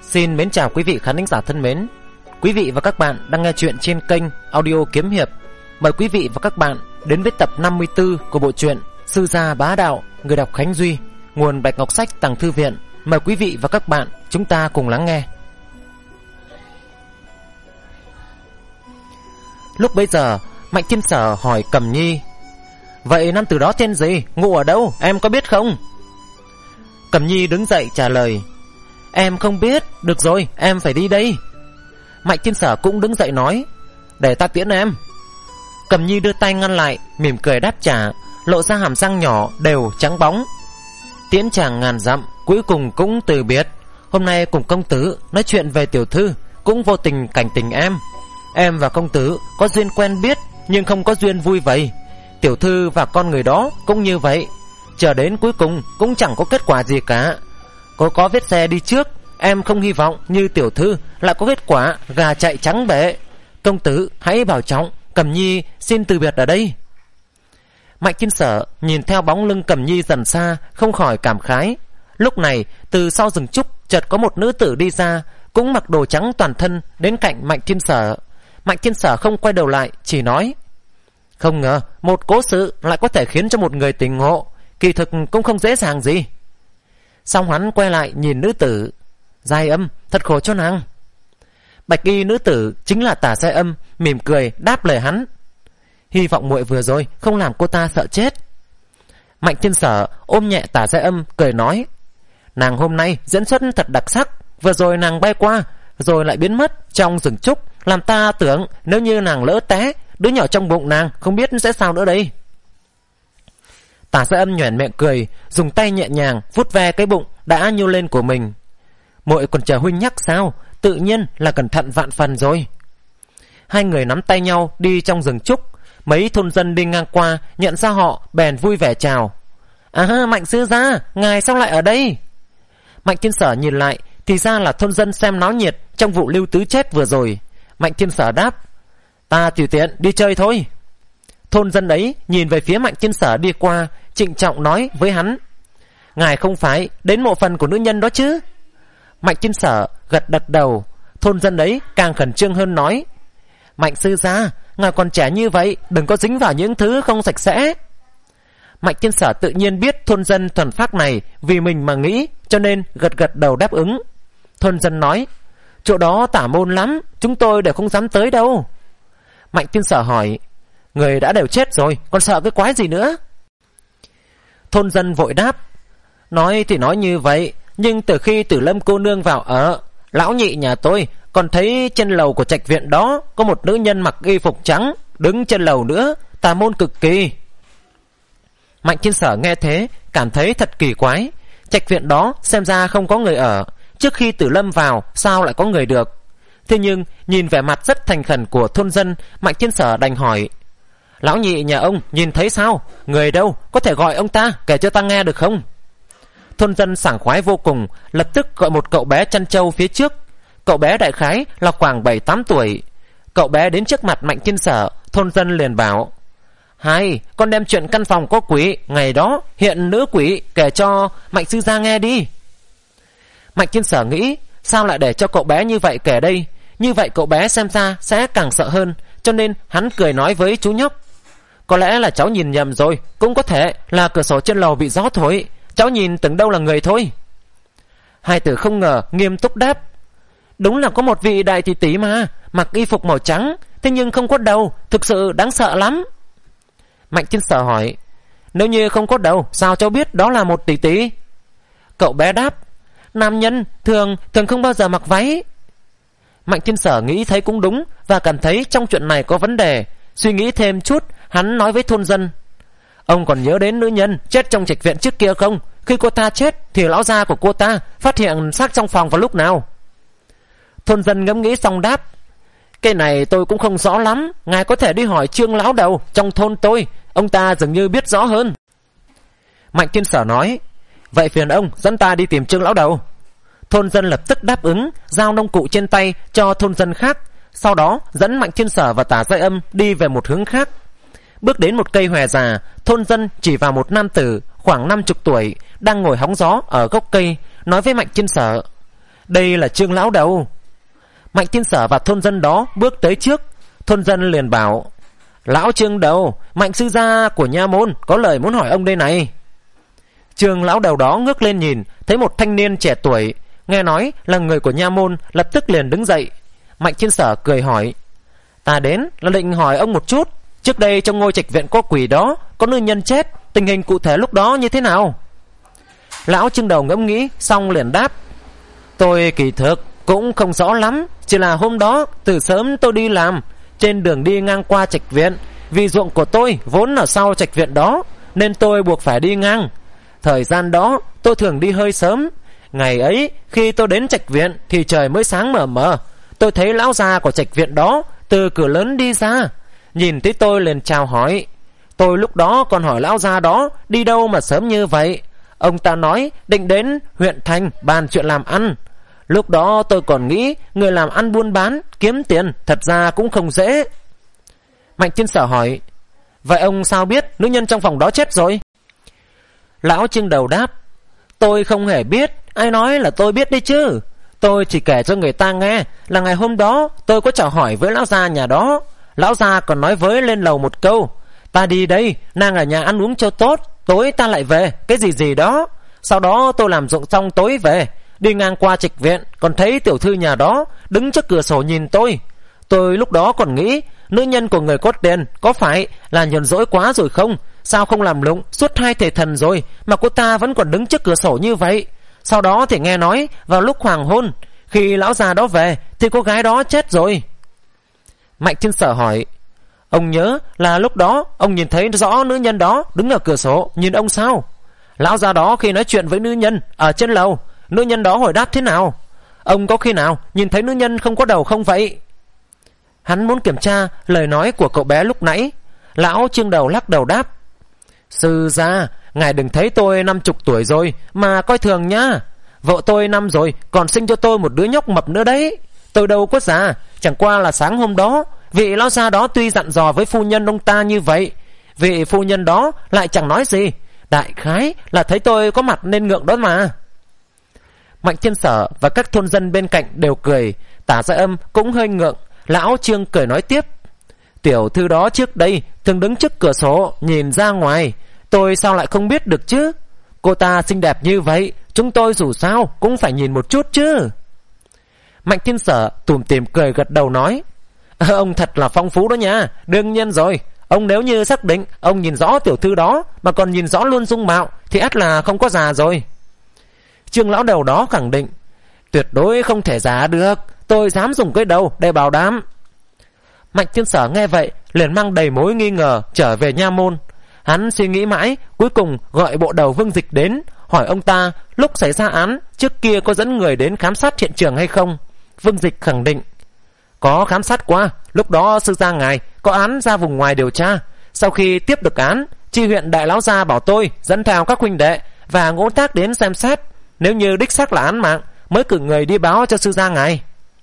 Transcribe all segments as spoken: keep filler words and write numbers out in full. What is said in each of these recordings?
Xin mến chào quý vị khán thính giả thân mến. Quý vị và các bạn đang nghe chuyện trên kênh Audio Kiếm Hiệp. Mời quý vị và các bạn đến với tập năm mươi tư của bộ truyện Sư Gia Bá Đạo, người đọc Khánh Duy, nguồn Bạch Ngọc Sách Tàng Thư Viện. Mời quý vị và các bạn chúng ta cùng lắng nghe. Lúc bấy giờ, Mạnh Thiên Sở hỏi Cẩm Nhi: "Vậy nam tử đó tên gì? Ngụ ở đâu? Em có biết không?" Cẩm Nhi đứng dậy trả lời: "Em không biết. Được rồi, em phải đi đây." Mạnh Thiên Sở cũng đứng dậy nói: "Để ta tiễn em." Cẩm Nhi đưa tay ngăn lại, mỉm cười đáp trả, lộ ra hàm răng nhỏ đều trắng bóng. "Tiễn chàng ngàn dặm, cuối cùng cũng từ biệt. Hôm nay cùng công tử nói chuyện về tiểu thư, cũng vô tình cảnh tình em. Em và công tử có duyên quen biết, nhưng không có duyên vui vậy. Tiểu thư và con người đó cũng như vậy. Chờ đến cuối cùng cũng chẳng có kết quả gì cả. Có có vết xe đi trước, em không hy vọng như tiểu thư lại có kết quả gà chạy trắng bể. Công tử hãy bảo trọng, Cẩm Nhi xin từ biệt ở đây." Mạnh Thiên Sở nhìn theo bóng lưng Cẩm Nhi dần xa, không khỏi cảm khái. Lúc này từ sau rừng trúc chợt có một nữ tử đi ra, cũng mặc đồ trắng toàn thân, đến cạnh Mạnh Thiên Sở. Mạnh Thiên Sở không quay đầu lại, chỉ nói: "Không ngờ một cố sự lại có thể khiến cho một người tỉnh ngộ, kỳ thực cũng không dễ dàng gì." Xong hắn quay lại nhìn nữ tử: "Giai Âm, thật khổ cho nàng." Bạch y nữ tử chính là Tả Giai Âm, mỉm cười đáp lời hắn: "Hy vọng muội vừa rồi không làm cô ta sợ chết." Mạnh Thiên Sở ôm nhẹ Tả Giai Âm cười nói: "Nàng hôm nay diễn xuất thật đặc sắc. Vừa rồi nàng bay qua rồi lại biến mất trong rừng trúc, làm ta tưởng nếu như nàng lỡ té, đứa nhỏ trong bụng nàng không biết sẽ sao nữa đây." Tả Giai Âm nhoẻn miệng cười, dùng tay nhẹ nhàng vuốt ve cái bụng đã nhô lên của mình. "Muội còn chờ huynh nhắc sao? Tự nhiên là cẩn thận vạn phần rồi." Hai người nắm tay nhau đi trong rừng trúc. Mấy thôn dân đi ngang qua nhận ra họ bèn vui vẻ chào: "À, Mạnh sư gia, ngài sao lại ở đây?" Mạnh Thiên Sở nhìn lại thì ra là thôn dân xem náo nhiệt trong vụ Lưu Tứ chết vừa rồi. Mạnh Thiên Sở đáp: "Ta tùy tiện đi chơi thôi." Thôn dân ấy nhìn về phía Mạnh Thiên Sở đi qua, trịnh trọng nói với hắn: "Ngài không phải đến mộ phần của nữ nhân đó chứ?" Mạnh Thiên Sở gật gật đầu. Thôn dân ấy càng khẩn trương hơn nói: "Mạnh sư gia, ngài còn trẻ như vậy, đừng có dính vào những thứ không sạch sẽ." Mạnh Thiên Sở tự nhiên biết thôn dân thuần phác này vì mình mà nghĩ, cho nên gật gật đầu đáp ứng. Thôn dân nói: "Chỗ đó tả môn lắm, chúng tôi đều không dám tới đâu." Mạnh Thiên Sở hỏi: "Người đã đều chết rồi, còn sợ cái quái gì nữa?" Thôn dân vội đáp: "Nói thì nói như vậy, nhưng từ khi Tử Lâm cô nương vào ở, lão nhị nhà tôi còn thấy trên lầu của trạch viện đó có một nữ nhân mặc y phục trắng đứng trên lầu nữa, tà môn cực kỳ." Mạnh Thiên Sở nghe thế cảm thấy thật kỳ quái. Trạch viện đó xem ra không có người ở, trước khi Tử Lâm vào sao lại có người được? Thế nhưng nhìn vẻ mặt rất thành khẩn của thôn dân, Mạnh Thiên Sở đành hỏi: "Lão nhị nhà ông nhìn thấy sao? Người đâu? Có thể gọi ông ta kể cho ta nghe được không?" Thôn dân sảng khoái vô cùng, lập tức gọi một cậu bé chăn trâu phía trước. Cậu bé đại khái là khoảng bảy tám tuổi. Cậu bé đến trước mặt Mạnh Thiên Sở, thôn dân liền bảo: "Hay, con đem chuyện căn phòng có quỷ ngày đó hiện nữ quỷ kể cho Mạnh sư gia nghe đi." Mạnh Thiên Sở nghĩ sao lại để cho cậu bé như vậy kể đây, như vậy cậu bé xem ra sẽ càng sợ hơn, cho nên hắn cười nói với chú nhóc: "Có lẽ là cháu nhìn nhầm rồi, cũng có thể là cửa sổ trên lầu bị gió thổi, cháu nhìn tưởng đâu là người thôi." Hai tử không ngờ nghiêm túc đáp: "Đúng là có một vị đại tỷ tỷ mà, mặc y phục màu trắng, thế nhưng không có đầu, thực sự đáng sợ lắm." Mạnh Thiên Sở hỏi: "Nếu như không có đầu, sao cháu biết đó là một tỷ tỷ?" Cậu bé đáp: "Nam nhân thường thường không bao giờ mặc váy." Mạnh Thiên Sở nghĩ thấy cũng đúng và cảm thấy trong chuyện này có vấn đề. Suy nghĩ thêm chút, hắn nói với thôn dân: "Ông còn nhớ đến nữ nhân chết trong trạch viện trước kia không? Khi cô ta chết thì lão gia của cô ta phát hiện xác trong phòng vào lúc nào?" Thôn dân ngẫm nghĩ xong đáp: "Cái này tôi cũng không rõ lắm, ngài có thể đi hỏi Trương lão đầu trong thôn tôi, ông ta dường như biết rõ hơn." Mạnh Thiên Sở nói: "Vậy phiền ông dẫn ta đi tìm Trương lão đầu." Thôn dân lập tức đáp ứng, giao nông cụ trên tay cho thôn dân khác, sau đó dẫn Mạnh Thiên Sở và Tả Giai Âm đi về một hướng khác. Bước đến một cây hòe già, thôn dân chỉ vào một nam tử khoảng năm chục tuổi đang ngồi hóng gió ở gốc cây, nói với Mạnh Thiên Sở: đây là Trương lão đầu. Mạnh Thiên Sở và thôn dân đó bước tới trước. Thôn dân liền bảo: Lão Trương đầu, Mạnh sư gia của nha môn có lời muốn hỏi ông đây này. Trương lão đầu đó ngước lên nhìn, thấy một thanh niên trẻ tuổi, nghe nói là người của nha môn, lập tức liền đứng dậy. Mạnh Thiên Sở cười hỏi: Ta đến là định hỏi ông một chút, trước đây trong ngôi trạch viện có quỷ đó, có nữ nhân chết, tình hình cụ thể lúc đó như thế nào? Lão Trương đầu ngẫm nghĩ xong liền đáp: Tôi kỳ thực cũng không rõ lắm, chỉ là hôm đó từ sớm tôi đi làm, trên đường đi ngang qua trạch viện, vì ruộng của tôi vốn ở sau trạch viện đó, nên tôi buộc phải đi ngang. Thời gian đó tôi thường đi hơi sớm. Ngày ấy khi tôi đến trạch viện thì trời mới sáng mờ mờ. Tôi thấy lão già của trạch viện đó từ cửa lớn đi ra, nhìn thấy tôi liền chào hỏi. Tôi lúc đó còn hỏi lão già đó đi đâu mà sớm như vậy. Ông ta nói định đến huyện thành bàn chuyện làm ăn. Lúc đó tôi còn nghĩ người làm ăn buôn bán kiếm tiền thật ra cũng không dễ. Mạnh Thiên Sở hỏi: Vậy ông sao biết nữ nhân trong phòng đó chết rồi? Lão Trương đầu đáp: Tôi không hề biết, ai nói là tôi biết đấy chứ. Tôi chỉ kể cho người ta nghe là ngày hôm đó tôi có chào hỏi với lão gia nhà đó. Lão gia còn nói với lên lầu một câu: Ta đi đây, nàng ở nhà ăn uống cho tốt, tối ta lại về, cái gì gì đó. Sau đó tôi làm ruộng xong tối về, đi ngang qua trạch viện, còn thấy tiểu thư nhà đó đứng trước cửa sổ nhìn tôi. Tôi lúc đó còn nghĩ nữ nhân của người có tiền có phải là nhờn dỗi quá rồi không? Sao không làm lụng suốt hai thể thần rồi mà cô ta vẫn còn đứng trước cửa sổ như vậy? Sau đó thì nghe nói vào lúc hoàng hôn, khi lão già đó về thì cô gái đó chết rồi. Mạnh Thiên Sở hỏi: Ông nhớ là lúc đó ông nhìn thấy rõ nữ nhân đó đứng ở cửa sổ nhìn ông sao? Lão già đó khi nói chuyện với nữ nhân ở trên lầu, nữ nhân đó hồi đáp thế nào? Ông có khi nào nhìn thấy nữ nhân không có đầu không vậy? Hắn muốn kiểm tra lời nói của cậu bé lúc nãy. Lão Trương đầu lắc đầu đáp: Sư gia, ngài đừng thấy tôi năm chục tuổi rồi mà coi thường nhá. Vợ tôi năm rồi còn sinh cho tôi một đứa nhóc mập nữa đấy. Tôi đâu có già, chẳng qua là sáng hôm đó vị lão gia đó tuy dặn dò với phu nhân ông ta như vậy, vị phu nhân đó lại chẳng nói gì, đại khái là thấy tôi có mặt nên ngượng đó mà. Mạnh Thiên Sở và các thôn dân bên cạnh đều cười, Tả Gia Âm cũng hơi ngượng. Lão Trương cười nói tiếp: Tiểu thư đó trước đây thường đứng trước cửa sổ nhìn ra ngoài, tôi sao lại không biết được chứ? Cô ta xinh đẹp như vậy, chúng tôi dù sao cũng phải nhìn một chút chứ. Mạnh Thiên Sở tủm tỉm cười gật đầu nói: à, Ông thật là phong phú đó nha. Đương nhiên rồi, ông nếu như xác định ông nhìn rõ tiểu thư đó mà còn nhìn rõ luôn dung mạo thì ắt là không có già rồi. Trương lão đầu đó khẳng định: Tuyệt đối không thể giả được, tôi dám dùng cái đầu để bảo đảm. Mạnh Thiên Sở nghe vậy liền mang đầy mối nghi ngờ trở về nha môn. Hắn suy nghĩ mãi, cuối cùng gọi bộ đầu Vương Dịch đến, hỏi ông ta lúc xảy ra án trước kia có dẫn người đến khám sát hiện trường hay không. Vương Dịch khẳng định: Có khám sát qua, lúc đó sư gia ngài có án ra vùng ngoài điều tra. Sau khi tiếp được án, chi huyện đại lão gia bảo tôi dẫn theo các huynh đệ và ngũ tác đến xem xét, nếu như đích xác là án mạng mới cử người đi báo cho sư gia ngài.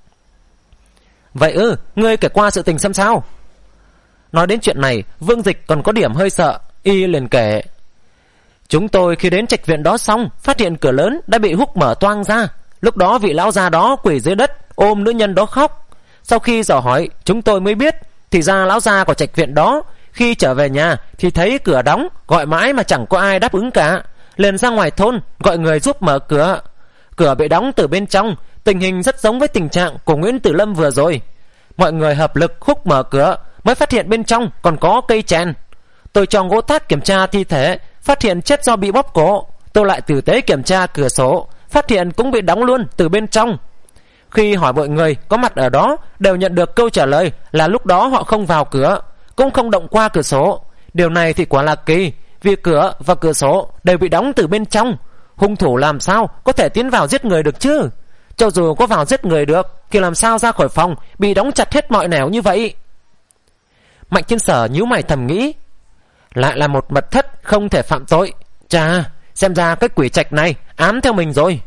Vậy ư, ngươi kể qua sự tình xem sao? Nói đến chuyện này, Vương Dịch còn có điểm hơi sợ, y liền kể: Chúng tôi khi đến trạch viện đó xong, phát hiện cửa lớn đã bị húc mở toang ra. Lúc đó vị lão già đó quỳ dưới đất ôm nữ nhân đó khóc. Sau khi dò hỏi, chúng tôi mới biết thì ra lão già của trạch viện đó khi trở về nhà thì thấy cửa đóng, gọi mãi mà chẳng có ai đáp ứng cả, liền ra ngoài thôn gọi người giúp mở cửa. Cửa bị đóng từ bên trong, tình hình rất giống với tình trạng của Nguyễn Tử Lâm vừa rồi. Mọi người hợp lực húc mở cửa mới phát hiện bên trong còn có cây chèn. Tôi cho gỗ thác kiểm tra thi thể, phát hiện chết do bị bóp cổ. Tôi lại tử tế kiểm tra cửa sổ, phát hiện cũng bị đóng luôn từ bên trong. Khi hỏi mọi người có mặt ở đó, đều nhận được câu trả lời là lúc đó họ không vào cửa, cũng không động qua cửa sổ. Điều này thì quả là kỳ, vì cửa và cửa sổ đều bị đóng từ bên trong. Hung thủ làm sao có thể tiến vào giết người được chứ? Cho dù có vào giết người được thì làm sao ra khỏi phòng bị đóng chặt hết mọi nẻo như vậy? Mạnh Thiên Sở nhíu mày thầm nghĩ: Lại là một mật thất không thể phạm tội. Chà, xem ra cái quỷ trạch này ám theo mình rồi.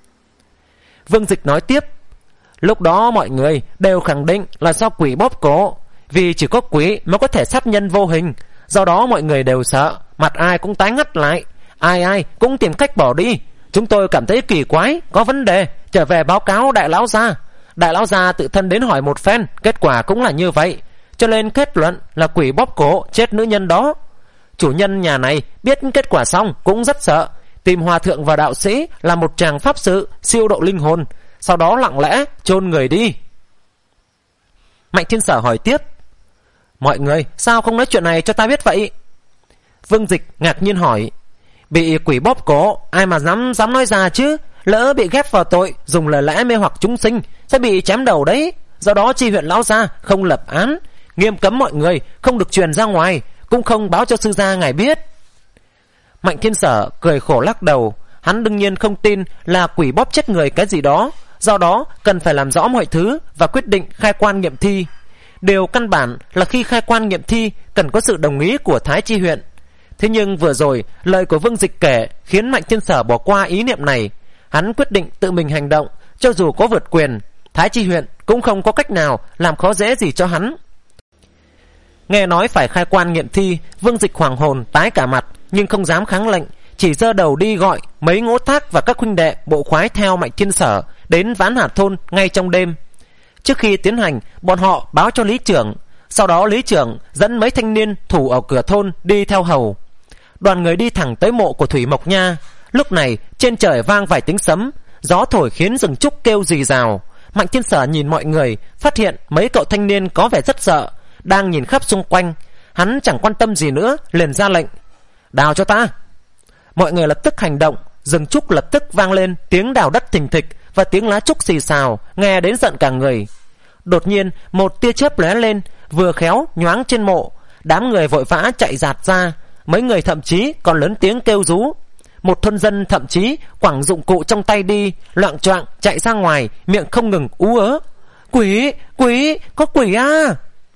Vương Dịch nói tiếp: Lúc đó mọi người đều khẳng định là do quỷ bóp cổ, vì chỉ có quỷ mới có thể sát nhân vô hình. Do đó mọi người đều sợ, mặt ai cũng tái ngắt lại, ai ai cũng tìm cách bỏ đi. Chúng tôi cảm thấy kỳ quái, có vấn đề, trở về báo cáo đại lão gia. Đại lão gia tự thân đến hỏi một phen, kết quả cũng là như vậy, cho nên kết luận là quỷ bóp cổ chết nữ nhân đó. Chủ nhân nhà này biết kết quả xong cũng rất sợ, tìm hòa thượng và đạo sĩ là một tràng pháp sự siêu độ linh hồn, sau đó lặng lẽ chôn người đi. Mạnh Thiên Sở hỏi tiếp: mọi người sao không nói chuyện này cho ta biết vậy? Vương Dịch ngạc nhiên hỏi: bị quỷ bóp cổ ai mà dám dám nói ra chứ, lỡ bị ghép vào tội dùng lời lẽ mê hoặc chúng sinh sẽ bị chém đầu đấy. Do đó chi huyện lão gia không lập án, nghiêm cấm mọi người không được truyền ra ngoài, cũng không báo cho sư gia ngài biết. Mạnh Thiên Sở cười khổ lắc đầu, hắn đương nhiên không tin là quỷ bóp chết người cái gì đó, do đó cần phải làm rõ mọi thứ và quyết định khai quan nghiệm thi. Điều căn bản là khi khai quan nghiệm thi cần có sự đồng ý của Thái Chi huyện. Thế nhưng vừa rồi lời của Vương Dịch kể khiến Mạnh Thiên Sở bỏ qua ý niệm này. Hắn quyết định tự mình hành động, cho dù có vượt quyền, Thái Chi huyện cũng không có cách nào làm khó dễ gì cho hắn. Nghe nói phải khai quan nghiệm thi, Vương Dịch hoàng hồn tái cả mặt, nhưng không dám kháng lệnh, chỉ giơ đầu đi gọi mấy Ngỗ Thác và các huynh đệ bộ khoái theo Mạnh Thiên Sở đến Ván Hà thôn ngay trong đêm. Trước khi tiến hành, bọn họ báo cho lý trưởng, sau đó lý trưởng dẫn mấy thanh niên thủ ở cửa thôn đi theo hầu. Đoàn người đi thẳng tới mộ của Thủy Mộc Nha. Lúc này trên trời vang vài tiếng sấm, gió thổi khiến rừng trúc kêu rì rào. Mạnh Thiên Sở nhìn mọi người, phát hiện mấy cậu thanh niên có vẻ rất sợ, đang nhìn khắp xung quanh. Hắn chẳng quan tâm gì nữa, liền ra lệnh: đào cho ta. Mọi người lập tức hành động, rừng trúc lập tức vang lên tiếng đào đất thình thịch và tiếng lá trúc xì xào, nghe đến giận cả người. Đột nhiên một tia chớp lóe lên, vừa khéo nhoáng trên mộ. Đám người vội vã chạy dạt ra, mấy người thậm chí còn lớn tiếng kêu rú. Một thôn dân thậm chí quẳng dụng cụ trong tay đi, loạng choạng chạy ra ngoài, miệng không ngừng ú ớ: quỷ, quỷ, có quỷ à!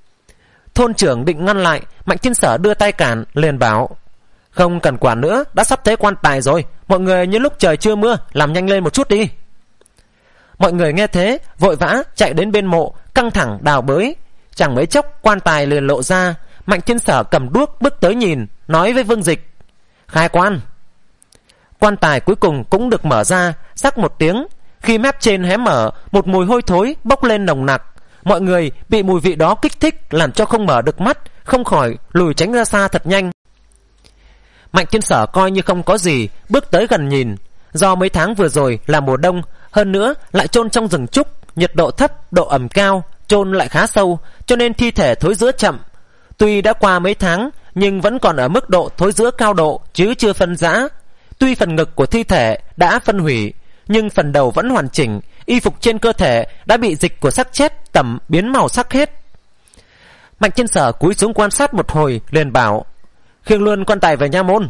Thôn trưởng định ngăn lại, Mạnh Thiên Sở đưa tay cản, liền bảo: không cần quản nữa, đã sắp tới quan tài rồi, mọi người như lúc trời chưa mưa, làm nhanh lên một chút đi. Mọi người nghe thế vội vã chạy đến bên mộ, căng thẳng đào bới. Chẳng mấy chốc quan tài liền lộ ra. Mạnh Thiên Sở cầm đuốc bước tới nhìn, nói với Vương Dịch: khai quan. Quan tài cuối cùng cũng được mở ra. Rắc một tiếng, khi mép trên hé mở, một mùi hôi thối bốc lên nồng nặc. Mọi người bị mùi vị đó kích thích, làm cho không mở được mắt, không khỏi lùi tránh ra xa thật nhanh. Mạnh Thiên Sở coi như không có gì, bước tới gần nhìn. Do mấy tháng vừa rồi là mùa đông, hơn nữa lại chôn trong rừng trúc, nhiệt độ thấp, độ ẩm cao, chôn lại khá sâu, cho nên thi thể thối rữa chậm. Tuy đã qua mấy tháng, nhưng vẫn còn ở mức độ thối rữa cao độ, chứ chưa phân rã. Tuy phần ngực của thi thể đã phân hủy, nhưng phần đầu vẫn hoàn chỉnh, y phục trên cơ thể đã bị dịch của xác chết tẩm biến màu sắc hết. Mạnh Thiên Sở cúi xuống quan sát một hồi, liền bảo: khiêng luôn quan tài về nha môn.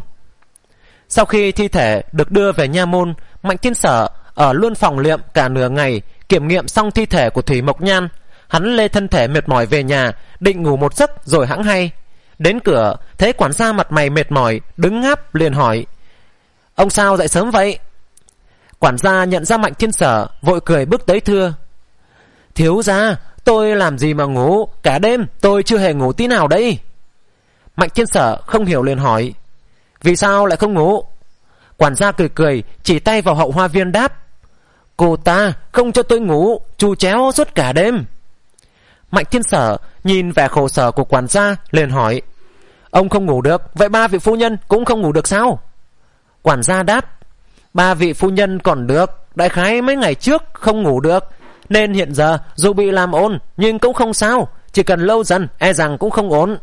Sau khi thi thể được đưa về nha môn, Mạnh Thiên Sở ở luôn phòng liệm cả nửa ngày, kiểm nghiệm xong thi thể của Thủy Mộc Nhan. Hắn lê thân thể mệt mỏi về nhà, định ngủ một giấc rồi hẵng hay. Đến cửa thấy quản gia mặt mày mệt mỏi đứng ngáp, liền hỏi: ông sao dậy sớm vậy? Quản gia nhận ra Mạnh Thiên Sở, vội cười bước tới thưa: thiếu gia, tôi làm gì mà ngủ, cả đêm tôi chưa hề ngủ tí nào đấy. Mạnh Thiên Sở không hiểu liền hỏi: vì sao lại không ngủ? Quản gia cười cười, chỉ tay vào hậu hoa viên đáp: cô ta không cho tôi ngủ, trù chéo suốt cả đêm. Mạnh Thiên Sở nhìn vẻ khổ sở của quản gia, liền hỏi: ông không ngủ được, vậy ba vị phu nhân cũng không ngủ được sao? Quản gia đáp: ba vị phu nhân còn được, đại khái mấy ngày trước không ngủ được, nên hiện giờ dù bị làm ồn nhưng cũng không sao, chỉ cần lâu dần e rằng cũng không ổn.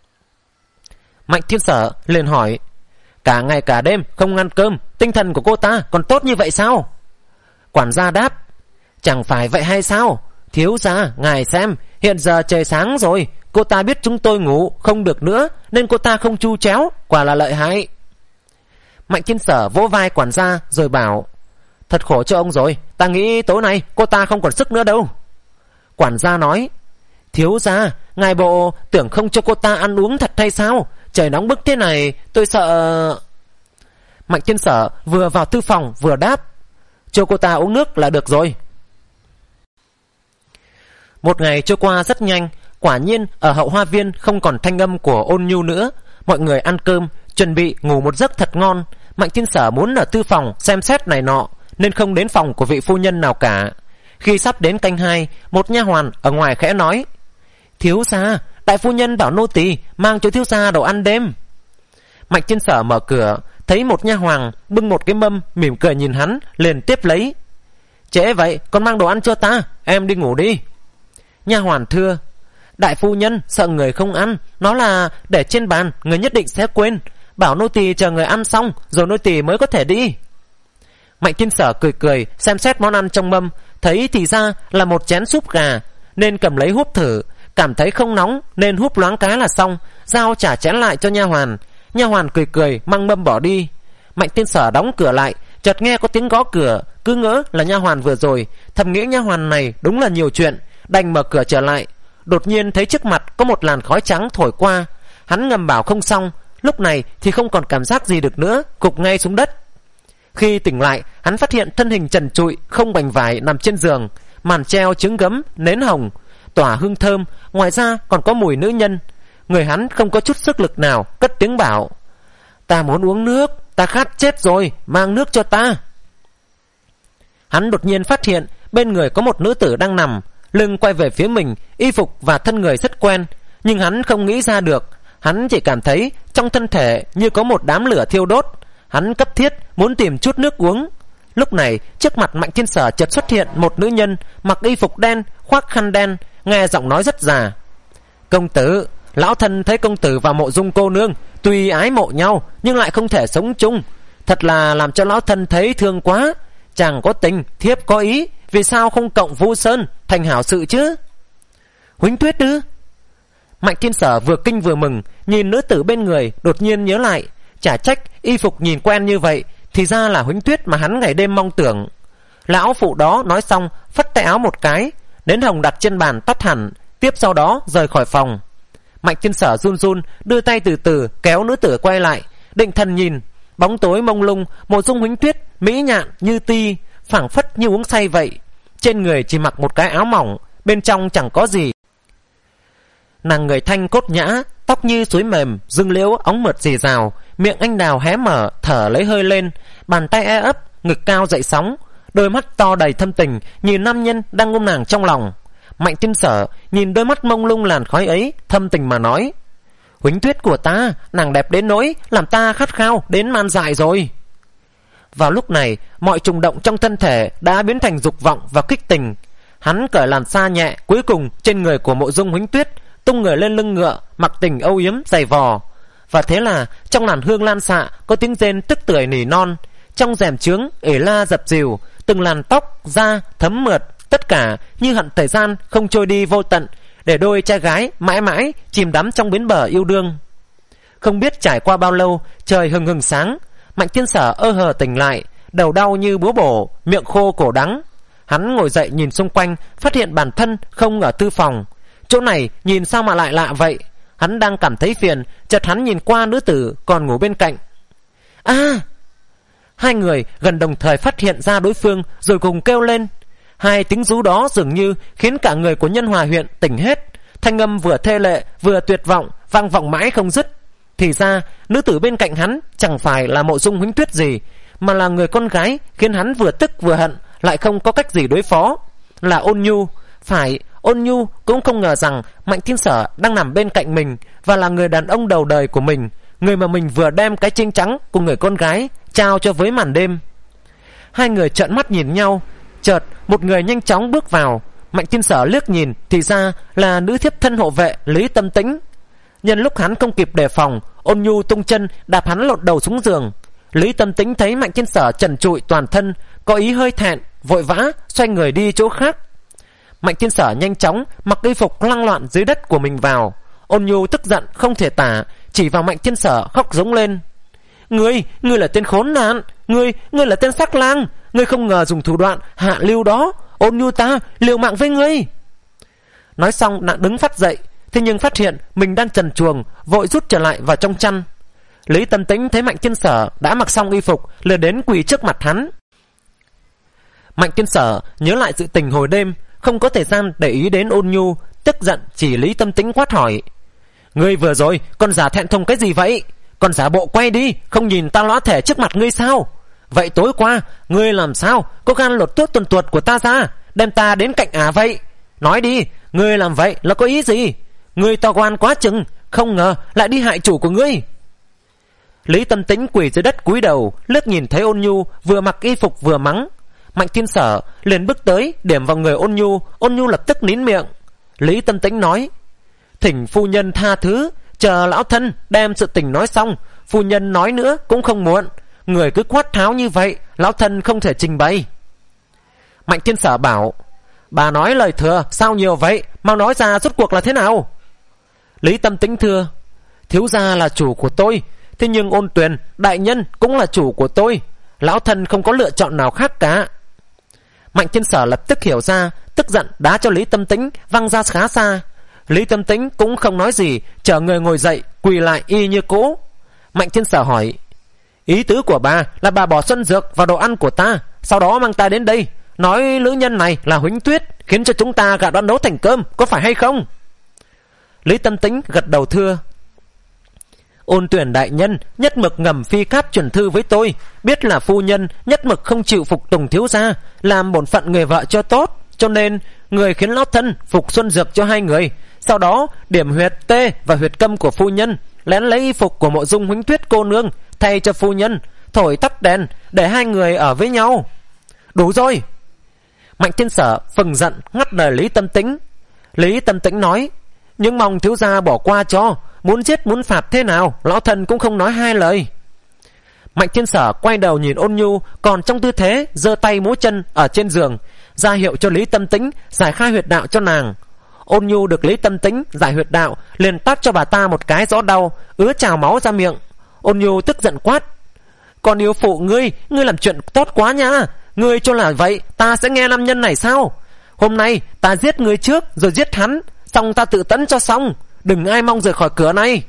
Mạnh Thiên Sở liền hỏi: cả ngày cả đêm không ăn cơm, tinh thần của cô ta còn tốt như vậy sao? Quản gia đáp: chẳng phải vậy hay sao? Thiếu gia, ngài xem, hiện giờ trời sáng rồi, cô ta biết chúng tôi ngủ không được nữa, nên cô ta không chu chéo, quả là lợi hại. Mạnh Thiên Sở vỗ vai quản gia rồi bảo: thật khổ cho ông rồi, ta nghĩ tối nay cô ta không còn sức nữa đâu. Quản gia nói: thiếu gia, ngài bộ tưởng không cho cô ta ăn uống thật hay sao? Trời nóng bức thế này, tôi sợ. Mạnh Thiên Sở vừa vào thư phòng vừa đáp: cho cô ta uống nước là được rồi. Một ngày trôi qua rất nhanh. Quả nhiên ở hậu hoa viên không còn thanh âm của Ôn Nhu nữa. Mọi người ăn cơm, chuẩn bị ngủ một giấc thật ngon. Mạnh Thiên Sở muốn ở tư phòng xem xét này nọ, nên không đến phòng của vị phu nhân nào cả. Khi sắp đến canh hai, một nha hoàn ở ngoài khẽ nói: thiếu gia, đại phu nhân bảo nô tỳ mang cho thiếu gia đồ ăn đêm. Mạnh Thiên Sở mở cửa, thấy một nha hoàn bưng một cái mâm, mỉm cười nhìn hắn, liền tiếp lấy: trễ vậy còn mang đồ ăn cho ta, em đi ngủ đi. Nha hoàn thưa: đại phu nhân sợ người không ăn, nó là để trên bàn, người nhất định sẽ quên, bảo nô tỳ chờ người ăn xong rồi nô tỳ mới có thể đi. Mạnh Thiên Sở cười cười xem xét món ăn trong mâm, thấy thì ra là một chén súp gà, nên cầm lấy húp thử, cảm thấy không nóng nên húp loáng cái là xong, giao trả chén lại cho nha hoàn. Nha hoàn cười cười mang mâm bỏ đi. Mạnh Thiên Sở đóng cửa lại, chợt nghe có tiếng gõ cửa, cứ ngỡ là nha hoàn vừa rồi, thầm nghĩ nha hoàn này đúng là nhiều chuyện, đành mở cửa trở lại. Đột nhiên thấy trước mặt có một làn khói trắng thổi qua, hắn ngầm bảo không xong, lúc này thì không còn cảm giác gì được nữa, gục ngay xuống đất. Khi tỉnh lại, hắn phát hiện thân hình trần trụi, không bành vải nằm trên giường, màn treo trứng gấm, nến hồng, tỏa hương thơm, ngoài ra còn có mùi nữ nhân. Người hắn không có chút sức lực nào, cất tiếng bảo: ta muốn uống nước, ta khát chết rồi, mang nước cho ta. Hắn đột nhiên phát hiện bên người có một nữ tử đang nằm, lưng quay về phía mình, y phục và thân người rất quen, nhưng hắn không nghĩ ra được. Hắn chỉ cảm thấy trong thân thể như có một đám lửa thiêu đốt. Hắn cấp thiết muốn tìm chút nước uống. Lúc này trước mặt Mạnh Thiên Sở chợt xuất hiện một nữ nhân mặc y phục đen, khoác khăn đen, nghe giọng nói rất già: công tử, lão thân thấy công tử và Mộ Dung cô nương tuy ái mộ nhau nhưng lại không thể sống chung, thật là làm cho lão thân thấy thương quá. Chàng có tình, thiếp có ý, vì sao không cộng Vu Sơn thành hảo sự chứ? Huỳnh Tuyết ư? Mạnh Thiên Sở vừa kinh vừa mừng, nhìn nữ tử bên người, đột nhiên nhớ lại, chả trách y phục nhìn quen như vậy, thì ra là Huỳnh Tuyết mà hắn ngày đêm mong tưởng. Lão phụ đó nói xong, phất tay áo một cái, nến hồng đặt trên bàn tắt hẳn, tiếp sau đó rời khỏi phòng. Mạnh Thiên Sở run run đưa tay từ từ kéo nữ tử quay lại, định thần nhìn, bóng tối mông lung, Mộ Dung Huỳnh Tuyết mỹ nhạn như ti, phảng phất như uống say vậy. Trên người chỉ mặc một cái áo mỏng, bên trong chẳng có gì. Nàng người thanh cốt nhã, tóc như suối mềm, dương liễu óng mượt rì rào, miệng anh đào hé mở, thở lấy hơi lên, bàn tay e ấp, ngực cao dậy sóng, đôi mắt to đầy thâm tình nhìn nam nhân đang ôm nàng trong lòng. Mạnh Thiên Sở nhìn đôi mắt mông lung làn khói ấy, thâm tình mà nói: Huỳnh Tuyết của ta, nàng đẹp đến nỗi làm ta khát khao đến man dại rồi. Vào lúc này, mọi trùng động trong thân thể đã biến thành dục vọng và kích tình. Hắn cởi làn xa nhẹ cuối cùng trên người của Mộ Dung Huỳnh Tuyết, tung người lên lưng ngựa, mặc tình âu yếm giày vò. Và thế là trong làn hương lan xạ có tiếng rên tức tưởi nỉ non, trong rèm trướng ể la dập dìu, từng làn tóc da thấm mượt, tất cả như hận thời gian không trôi đi vô tận, để đôi trai gái mãi mãi chìm đắm trong bến bờ yêu đương. Không biết trải qua bao lâu, trời hừng hừng sáng, Mạnh Thiên Sở ơ hờ tỉnh lại, đầu đau như búa bổ, miệng khô cổ đắng. Hắn ngồi dậy nhìn xung quanh, phát hiện bản thân không ở tư phòng. Chỗ này nhìn sao mà lại lạ vậy? Hắn đang cảm thấy phiền, chợt hắn nhìn qua nữ tử còn ngủ bên cạnh. À! Hai người gần đồng thời phát hiện ra đối phương, rồi cùng kêu lên. Hai tiếng rú đó dường như khiến cả người của Nhân Hòa huyện tỉnh hết. Thanh âm vừa thê lệ vừa tuyệt vọng, vang vọng mãi không dứt. Thì ra nữ tử bên cạnh hắn chẳng phải là Mộ Dung Huỳnh Tuyết gì, mà là người con gái khiến hắn vừa tức vừa hận, lại không có cách gì đối phó, là Ôn Nhu. Phải, Ôn Nhu cũng không ngờ rằng Mạnh Thiên Sở đang nằm bên cạnh mình, và là người đàn ông đầu đời của mình, người mà mình vừa đem cái trinh trắng của người con gái trao cho với màn đêm. Hai người trợn mắt nhìn nhau, chợt một người nhanh chóng bước vào. Mạnh Thiên Sở liếc nhìn, thì ra là nữ thiếp thân hộ vệ Lý Tâm Tĩnh. Nhân lúc hắn không kịp đề phòng, Ôn Nhu tung chân đạp hắn lộn đầu xuống giường. Lý Tâm Tĩnh thấy Mạnh Thiên Sở trần trụi toàn thân, có ý hơi thẹn, vội vã xoay người đi chỗ khác. Mạnh Thiên Sở nhanh chóng mặc y phục lăng loạn dưới đất của mình vào. Ôn Nhu tức giận không thể tả, chỉ vào Mạnh Thiên Sở khóc giống lên: Ngươi, ngươi là tên khốn nạn, ngươi, ngươi là tên sắc lang, ngươi không ngờ dùng thủ đoạn hạ lưu đó, Ôn Nhu ta liều mạng với ngươi. Nói xong nàng đứng phát dậy, thế nhưng phát hiện mình đang trần truồng, vội rút trở lại vào trong chăn. Lý Tâm Tĩnh thấy Mạnh Thiên Sở đã mặc xong y phục, liền đến quỳ trước mặt hắn. Mạnh Thiên Sở nhớ lại sự tình hồi đêm, không có thời gian để ý đến Ôn Nhu, tức giận chỉ Lý Tâm Tĩnh quát hỏi: Ngươi vừa rồi còn giả thẹn thùng cái gì vậy? còn giả bộ quay đi, không nhìn ta lõa thể trước mặt ngươi sao? Vậy tối qua ngươi làm sao có gan lột tuốt tuần tuột của ta ra, đem ta đến cạnh ả vậy? Nói đi, ngươi làm vậy là có ý gì? Ngươi to gan quá chừng, không ngờ lại đi hại chủ của ngươi. Lý Tâm Tĩnh quỳ dưới đất cúi đầu, lướt nhìn thấy Ôn Nhu vừa mặc y phục vừa mắng. Mạnh Thiên Sở liền bước tới điểm vào người Ôn Nhu. Ôn Nhu lập tức nín miệng. Lý Tâm Tĩnh nói: thỉnh phu nhân tha thứ, chờ lão thân đem sự tình nói xong, phu nhân nói nữa cũng không muộn. Người cứ quát tháo như vậy, lão thân không thể trình bày. Mạnh Thiên Sở bảo: bà nói lời thừa sao nhiều vậy, mau nói ra rốt cuộc là thế nào? Lý Tâm Tĩnh thưa: thiếu gia là chủ của tôi, thế nhưng Ôn Tuyền đại nhân cũng là chủ của tôi, lão thân không có lựa chọn nào khác cả. Mạnh Thiên Sở lập tức hiểu ra, tức giận đá cho Lý Tâm Tĩnh văng ra khá xa. Lý Tâm Tĩnh cũng không nói gì, chờ người ngồi dậy quỳ lại y như cũ. Mạnh Thiên Sở hỏi: ý tứ của bà là bà bỏ xuân dược vào đồ ăn của ta, sau đó mang ta đến đây nói nữ nhân này là Huỳnh Tuyết, khiến cho chúng ta gạt đoán đấu thành cơm, có phải hay không? Lý Tâm Tĩnh gật đầu thưa: Ôn Tuyển đại nhân nhất mực ngầm phi cáp truyền thư với tôi, biết là phu nhân nhất mực không chịu phục tùng thiếu gia, làm bổn phận người vợ cho tốt, cho nên người khiến lão thân phục xuân dược cho hai người, sau đó điểm huyệt tê và huyệt câm của phu nhân, lén lấy y phục của Mộ Dung Huỳnh Tuyết cô nương thay cho phu nhân, thổi tắt đèn để hai người ở với nhau. Đủ rồi. Mạnh Thiên Sở phừng giận ngắt lời Lý Tâm Tĩnh. Lý Tâm Tĩnh nói: nhưng mong thiếu gia bỏ qua cho, muốn giết muốn phạt thế nào lão thần cũng không nói hai lời. Mạnh Thiên Sở quay đầu nhìn Ôn Nhu còn trong tư thế giơ tay múa chân ở trên giường, ra hiệu cho Lý Tâm Tĩnh giải khai huyệt đạo cho nàng. Ôn Nhu được Lý Tâm Tĩnh giải huyệt đạo liền tát cho bà ta một cái rõ đau, ứa trào máu ra miệng. Ôn Nhu tức giận quát: còn yêu phụ ngươi, ngươi làm chuyện tốt quá nha, ngươi cho là vậy ta sẽ nghe nam nhân này sao? Hôm nay ta giết ngươi trước rồi giết hắn, xong ta tự tấn cho xong, đừng ai mong rời khỏi cửa này.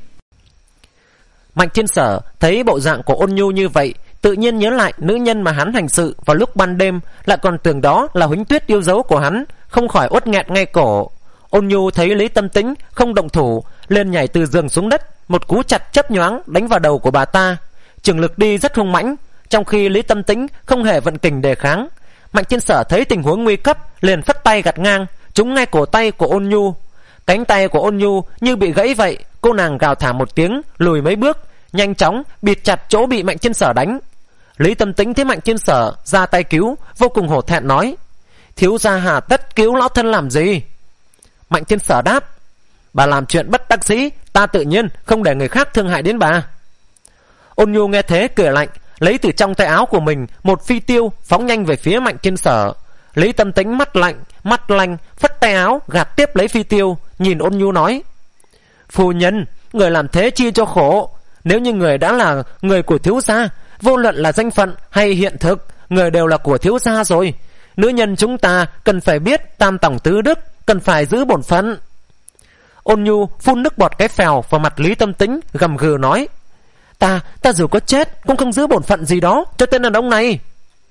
Mạnh Thiên Sở thấy bộ dạng của Ôn Nhu như vậy, tự nhiên nhớ lại nữ nhân mà hắn hành sự vào lúc ban đêm, lại còn tưởng đó là Huỳnh Tuyết yêu dấu của hắn, không khỏi uất nghẹt ngay cổ. Ôn Nhu thấy Lý Tâm Tĩnh không động thủ, liền nhảy từ giường xuống đất, một cú chặt chớp nhoáng đánh vào đầu của bà ta. Trường lực đi rất hung mãnh, trong khi Lý Tâm Tĩnh không hề vận kình đề kháng. Mạnh Thiên Sở thấy tình huống nguy cấp, liền phất tay gạt ngang, trúng ngay cổ tay của Ôn Nhu. Cánh tay của Ôn Nhu như bị gãy vậy, cô nàng gào thảm một tiếng, lùi mấy bước, nhanh chóng bịt chặt chỗ bị Mạnh Thiên Sở đánh. Lý Tâm Tĩnh thấy Mạnh Thiên Sở ra tay cứu, vô cùng hổ thẹn nói: thiếu gia hà tất cứu lão thân làm gì? Mạnh Thiên Sở đáp: bà làm chuyện bất đắc dĩ, ta tự nhiên không để người khác thương hại đến bà. Ôn Nhu nghe thế cười lạnh, lấy từ trong tay áo của mình một phi tiêu phóng nhanh về phía Mạnh Thiên Sở. Lý Tâm Tĩnh mắt lạnh mắt lanh phất tay áo gạt tiếp lấy phi tiêu, nhìn Ôn Nhu nói: phu nhân, người làm thế chi cho khổ. Nếu như người đã là người của thiếu gia, vô luận là danh phận hay hiện thực, người đều là của thiếu gia rồi. Nữ nhân chúng ta cần phải biết tam tòng tứ đức, cần phải giữ bổn phận. Ôn Nhu phun nước bọt cái phèo vào mặt Lý Tâm Tĩnh, gầm gừ nói: Ta, ta dù có chết cũng không giữ bổn phận gì đó cho tên đàn ông này.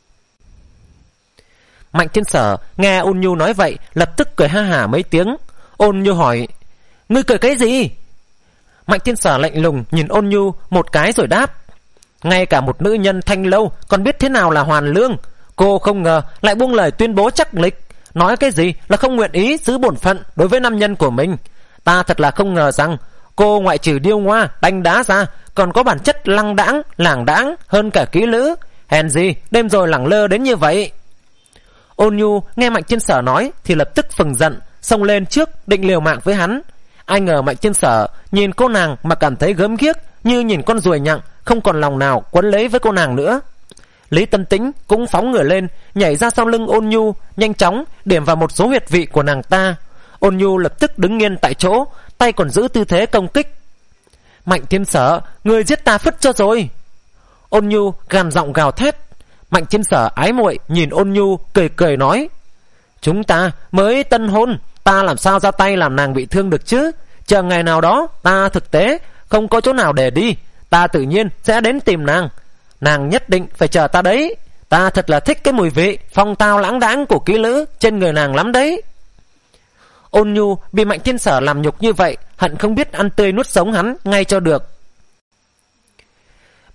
Mạnh Thiên Sở nghe Ôn Nhu nói vậy, lập tức cười ha hả mấy tiếng. Ôn Nhu hỏi: ngươi cười cái gì? Mạnh Thiên Sở lạnh lùng nhìn Ôn Nhu một cái rồi đáp: ngay cả một nữ nhân thanh lâu còn biết thế nào là hoàn lương, cô không ngờ lại buông lời tuyên bố chắc lịch, nói cái gì là không nguyện ý giữ bổn phận đối với nam nhân của mình. Ta thật là không ngờ rằng cô ngoại trừ điêu ngoa đánh đá ra, còn có bản chất lăng đãng lảng đãng hơn cả kỹ lữ. Hèn gì đêm rồi lẳng lơ đến như vậy. Ôn Nhu nghe Mạnh Thiên Sở nói thì lập tức phừng giận, xông lên trước định liều mạng với hắn. Ai ngờ Mạnh Thiên Sở nhìn cô nàng mà cảm thấy gớm ghiếc, như nhìn con ruồi nhặng, không còn lòng nào quấn lấy với cô nàng nữa. Lý Tâm Tĩnh cũng phóng người lên, nhảy ra sau lưng Ôn Nhu, nhanh chóng điểm vào một số huyệt vị của nàng ta. Ôn Nhu lập tức đứng nghiêng tại chỗ, tay còn giữ tư thế công kích. Mạnh Thiên Sở, người giết ta phứt cho rồi. Ôn Nhu gằn giọng gào thét. Mạnh Thiên Sở ái muội nhìn Ôn Nhu cười cười nói: chúng ta mới tân hôn, ta làm sao ra tay làm nàng bị thương được chứ? Chờ ngày nào đó ta thực tế không có chỗ nào để đi, ta tự nhiên sẽ đến tìm nàng. Nàng nhất định phải chờ ta đấy. Ta thật là thích cái mùi vị phong tao lãng đãng của kỹ lữ trên người nàng lắm đấy. Ôn Nhu bị Mạnh Thiên Sở làm nhục như vậy, hận không biết ăn tươi nuốt sống hắn ngay cho được.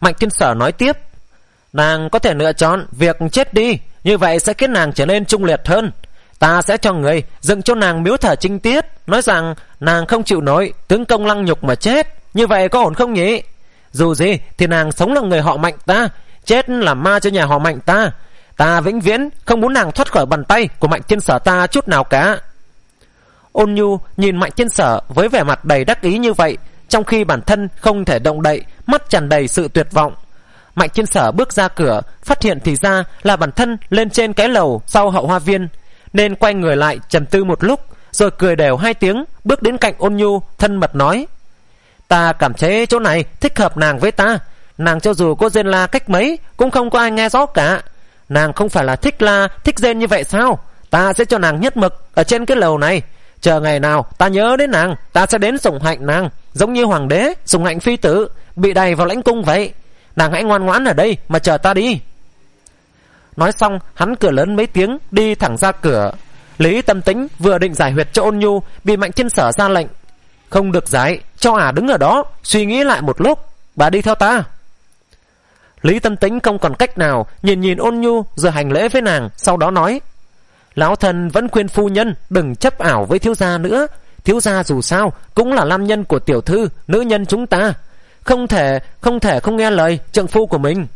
Mạnh Thiên Sở nói tiếp: nàng có thể lựa chọn việc chết đi, như vậy sẽ khiến nàng trở nên trung liệt hơn. Ta sẽ cho người dựng cho nàng miếu thờ trinh tiết, nói rằng nàng không chịu nổi, tướng công lăng nhục mà chết. Như vậy có ổn không nhỉ? Dù gì thì nàng sống là người họ Mạnh ta, chết là ma cho nhà họ Mạnh ta. Ta vĩnh viễn không muốn nàng thoát khỏi bàn tay của Mạnh Thiên Sở ta chút nào cả. Ôn Nhu nhìn Mạnh Thiên Sở với vẻ mặt đầy đắc ý như vậy, trong khi bản thân không thể động đậy, mắt tràn đầy sự tuyệt vọng. Mạnh Thiên Sở bước ra cửa, phát hiện thì ra là bản thân lên trên cái lầu sau hậu hoa viên, nên quay người lại trầm tư một lúc, rồi cười đều hai tiếng, bước đến cạnh Ôn Nhu, thân mật nói: ta cảm thấy chỗ này thích hợp nàng với ta. Nàng cho dù có rên la cách mấy cũng không có ai nghe rõ cả. Nàng không phải là thích la thích rên như vậy sao? Ta sẽ cho nàng nhất mực ở trên cái lầu này. Chờ ngày nào ta nhớ đến nàng, ta sẽ đến sủng hạnh nàng, giống như hoàng đế sủng hạnh phi tử bị đầy vào lãnh cung vậy. Nàng hãy ngoan ngoãn ở đây mà chờ ta đi. Nói xong hắn cười lớn mấy tiếng, đi thẳng ra cửa. Lý Tâm Tĩnh vừa định giải huyệt cho Ôn Nhu, bị Mạnh Thiên Sở ra lệnh: không được giải, cho ả đứng ở đó suy nghĩ lại một lúc, bà đi theo ta. Lý Tâm Tĩnh không còn cách nào, nhìn nhìn Ôn Nhu rồi hành lễ với nàng, sau đó nói: lão thần vẫn khuyên phu nhân đừng chấp ảo với thiếu gia nữa. Thiếu gia dù sao cũng là nam nhân của tiểu thư, nữ nhân chúng ta, không thể không thể không nghe lời trượng phu của mình.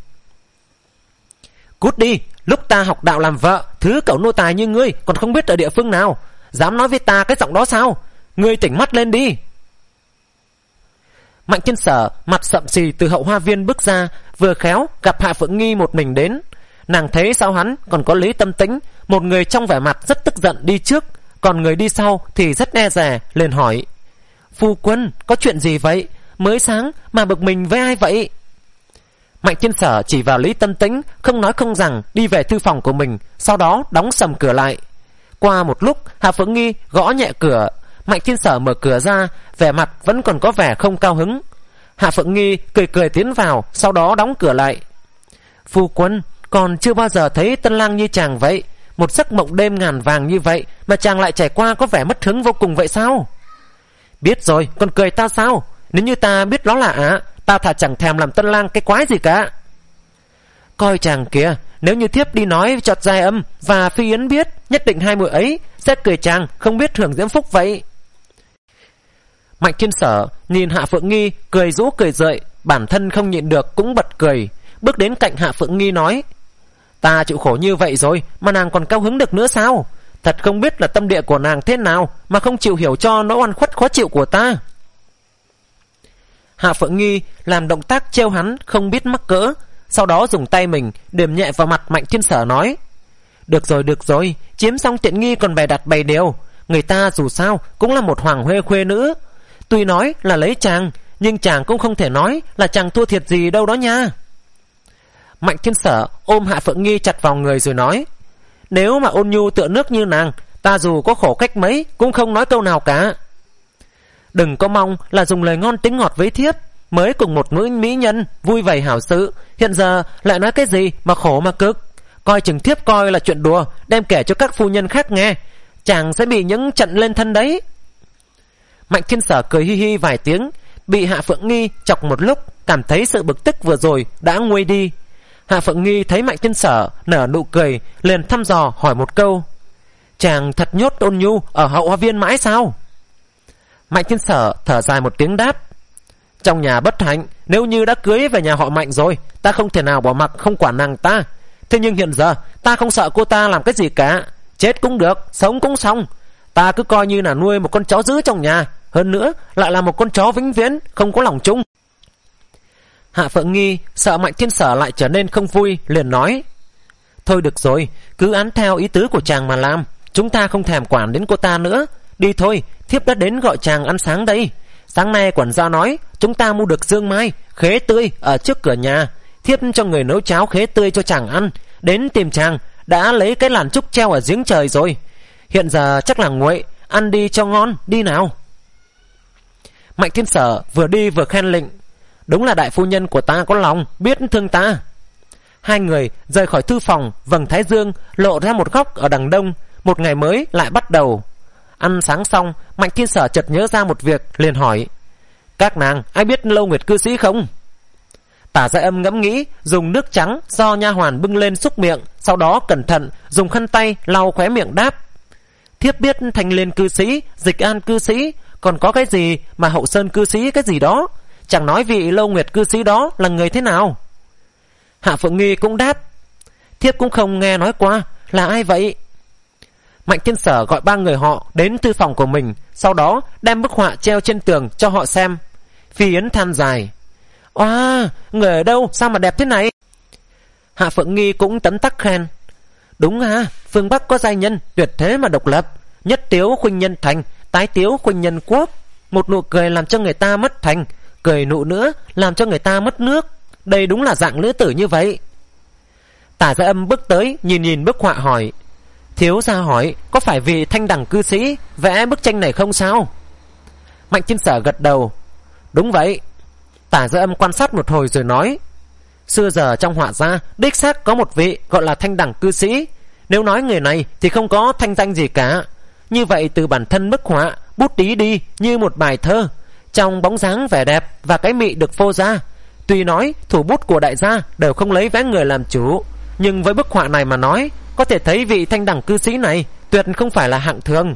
Cút đi, lúc ta học đạo làm vợ, thứ cẩu nô tài như ngươi còn không biết ở địa phương nào, dám nói với ta cái giọng đó sao? Ngươi tỉnh mắt lên đi. Mạnh Thiên Sở mặt sậm xì từ hậu hoa viên bước ra, vừa khéo gặp Hạ Phượng Nghi một mình đến. Nàng thấy sau hắn còn có Lý Tâm Tĩnh, một người trong vẻ mặt rất tức giận đi trước, còn người đi sau thì rất e dè, liền hỏi: phu quân, có chuyện gì vậy? Mới sáng mà bực mình với ai vậy? Mạnh Thiên Sở chỉ vào Lý Tâm Tĩnh, không nói không rằng đi về thư phòng của mình, sau đó đóng sầm cửa lại. Qua một lúc, Hạ Phượng Nghi gõ nhẹ cửa. Mạnh Thiên Sở mở cửa ra, vẻ mặt vẫn còn có vẻ không cao hứng. Hạ Phượng Nghi cười cười tiến vào, sau đó đóng cửa lại. Phu quân, còn chưa bao giờ thấy tân lang như chàng vậy. Một giấc mộng đêm ngàn vàng như vậy mà chàng lại trải qua có vẻ mất hứng vô cùng vậy sao? Biết rồi, còn cười ta sao? Nếu như ta biết nó là ả, ta thà chẳng thèm làm tân lang cái quái gì cả. Coi chàng kìa, nếu như thiếp đi nói chọt dài âm và Phi Yến biết, nhất định hai muội ấy sẽ cười chàng không biết hưởng diễm phúc vậy. Mạnh Thiên Sở nhìn Hạ Phượng Nghi cười rũ cười rợi, bản thân không nhịn được cũng bật cười, bước đến cạnh Hạ Phượng Nghi nói: ta chịu khổ như vậy rồi mà nàng còn cao hứng được nữa sao? Thật không biết là tâm địa của nàng thế nào mà không chịu hiểu cho nỗi oan khuất khó chịu của ta. Hạ Phượng Nghi làm động tác trêu hắn không biết mắc cỡ, sau đó dùng tay mình điểm nhẹ vào mặt Mạnh Thiên Sở nói: được rồi được rồi, chiếm xong tiện nghi còn bày đặt bày điều. Người ta dù sao cũng là một hoàng huê khuê nữ, tuy nói là lấy chàng, nhưng chàng cũng không thể nói là chàng thua thiệt gì đâu đó nha. Mạnh Thiên Sở ôm Hạ Phượng Nghi chặt vào người rồi nói: nếu mà ôn nhu tựa nước như nàng, ta dù có khổ cách mấy cũng không nói câu nào cả. Đừng có mong là dùng lời ngon tính ngọt với thiếp, mới cùng một nữ mỹ nhân vui vầy hảo sự, hiện giờ lại nói cái gì mà khổ mà cực. Coi chừng thiếp coi là chuyện đùa, đem kể cho các phu nhân khác nghe, chàng sẽ bị những trận lên thân đấy. Mạnh Thiên Sở cười hi hi vài tiếng, bị Hạ Phượng Nghi chọc một lúc, cảm thấy sự bực tức vừa rồi đã nguôi đi. Hạ Phượng Nghi thấy Mạnh Thiên Sở nở nụ cười, liền thăm dò hỏi một câu: chàng thật nhốt Ôn Nhu ở hậu hoa viên mãi sao? Mạnh Thiên Sở thở dài một tiếng đáp: trong nhà bất hạnh, nếu như đã cưới về nhà họ Mạnh rồi, ta không thể nào bỏ mặc không quản nàng ta. Thế nhưng hiện giờ ta không sợ cô ta làm cái gì cả, chết cũng được, sống cũng xong. Ta cứ coi như là nuôi một con chó dữ trong nhà, hơn nữa lại là một con chó vĩnh viễn không có lòng chung. Hạ Phượng Nghi sợ Mạnh Thiên Sở lại trở nên không vui, liền nói: thôi được rồi, cứ án theo ý tứ của chàng mà làm, chúng ta không thèm quản đến cô ta nữa. Đi thôi, thiếp đã đến gọi chàng ăn sáng đây. Sáng nay quản gia nói chúng ta mua được dương mai, khế tươi ở trước cửa nhà, thiếp cho người nấu cháo khế tươi cho chàng ăn. Đến tìm chàng đã lấy cái làn trúc treo ở giếng trời rồi, hiện giờ chắc là nguội, ăn đi cho ngon, đi nào. Mạnh Thiên Sở vừa đi vừa khen lệnh: đúng là đại phu nhân của ta có lòng, biết thương ta. Hai người rời khỏi thư phòng, vầng thái dương lộ ra một góc ở đằng đông. Một ngày mới lại bắt đầu. Ăn sáng xong, Mạnh Thiên Sở chợt nhớ ra một việc, liền hỏi: các nàng ai biết Lâu Nguyệt cư sĩ không? Tả Gia Âm ngẫm nghĩ, dùng nước trắng do nha hoàn bưng lên xúc miệng, sau đó cẩn thận dùng khăn tay lau khóe miệng đáp: thiếp biết Thanh Liên cư sĩ, Dịch An cư sĩ, còn có cái gì mà Hậu Sơn cư sĩ cái gì đó, chẳng nói vị Lâu Nguyệt cư sĩ đó là người thế nào. Hạ Phượng Nghi cũng đáp: thiếp cũng không nghe nói qua, là ai vậy? Mạnh Thiên Sở gọi ba người họ đến thư phòng của mình, sau đó đem bức họa treo trên tường cho họ xem. Phi Yến than dài: oa, người ở đâu sao mà đẹp thế này? Hạ Phượng Nghi cũng tấm tắc khen: đúng à, phương Bắc có giai nhân tuyệt thế mà độc lập, nhất tiếu khuynh nhân thành, tái tiếu khuynh nhân quốc. Một nụ cười làm cho người ta mất thành, cười nụ nữa làm cho người ta mất nước. Đây đúng là dạng nữ tử như vậy. Tả Gia Âm bước tới nhìn nhìn bức họa hỏi: thiếu gia hỏi có phải vị Thanh Đằng cư sĩ vẽ bức tranh này không sao? Mạnh Thiên Sở gật đầu: đúng vậy. Tả Gia Âm quan sát một hồi rồi nói: xưa giờ trong họa gia đích xác có một vị gọi là Thanh Đằng cư sĩ. Nếu nói người này thì không có thanh danh gì cả. Như vậy từ bản thân bức họa bút tí đi như một bài thơ, trong bóng dáng vẻ đẹp và cái mị được phô ra. Tuy nói thủ bút của đại gia đều không lấy vẽ người làm chủ, nhưng với bức họa này mà nói, có thể thấy vị Thanh Đằng cư sĩ này tuyệt không phải là hạng thường.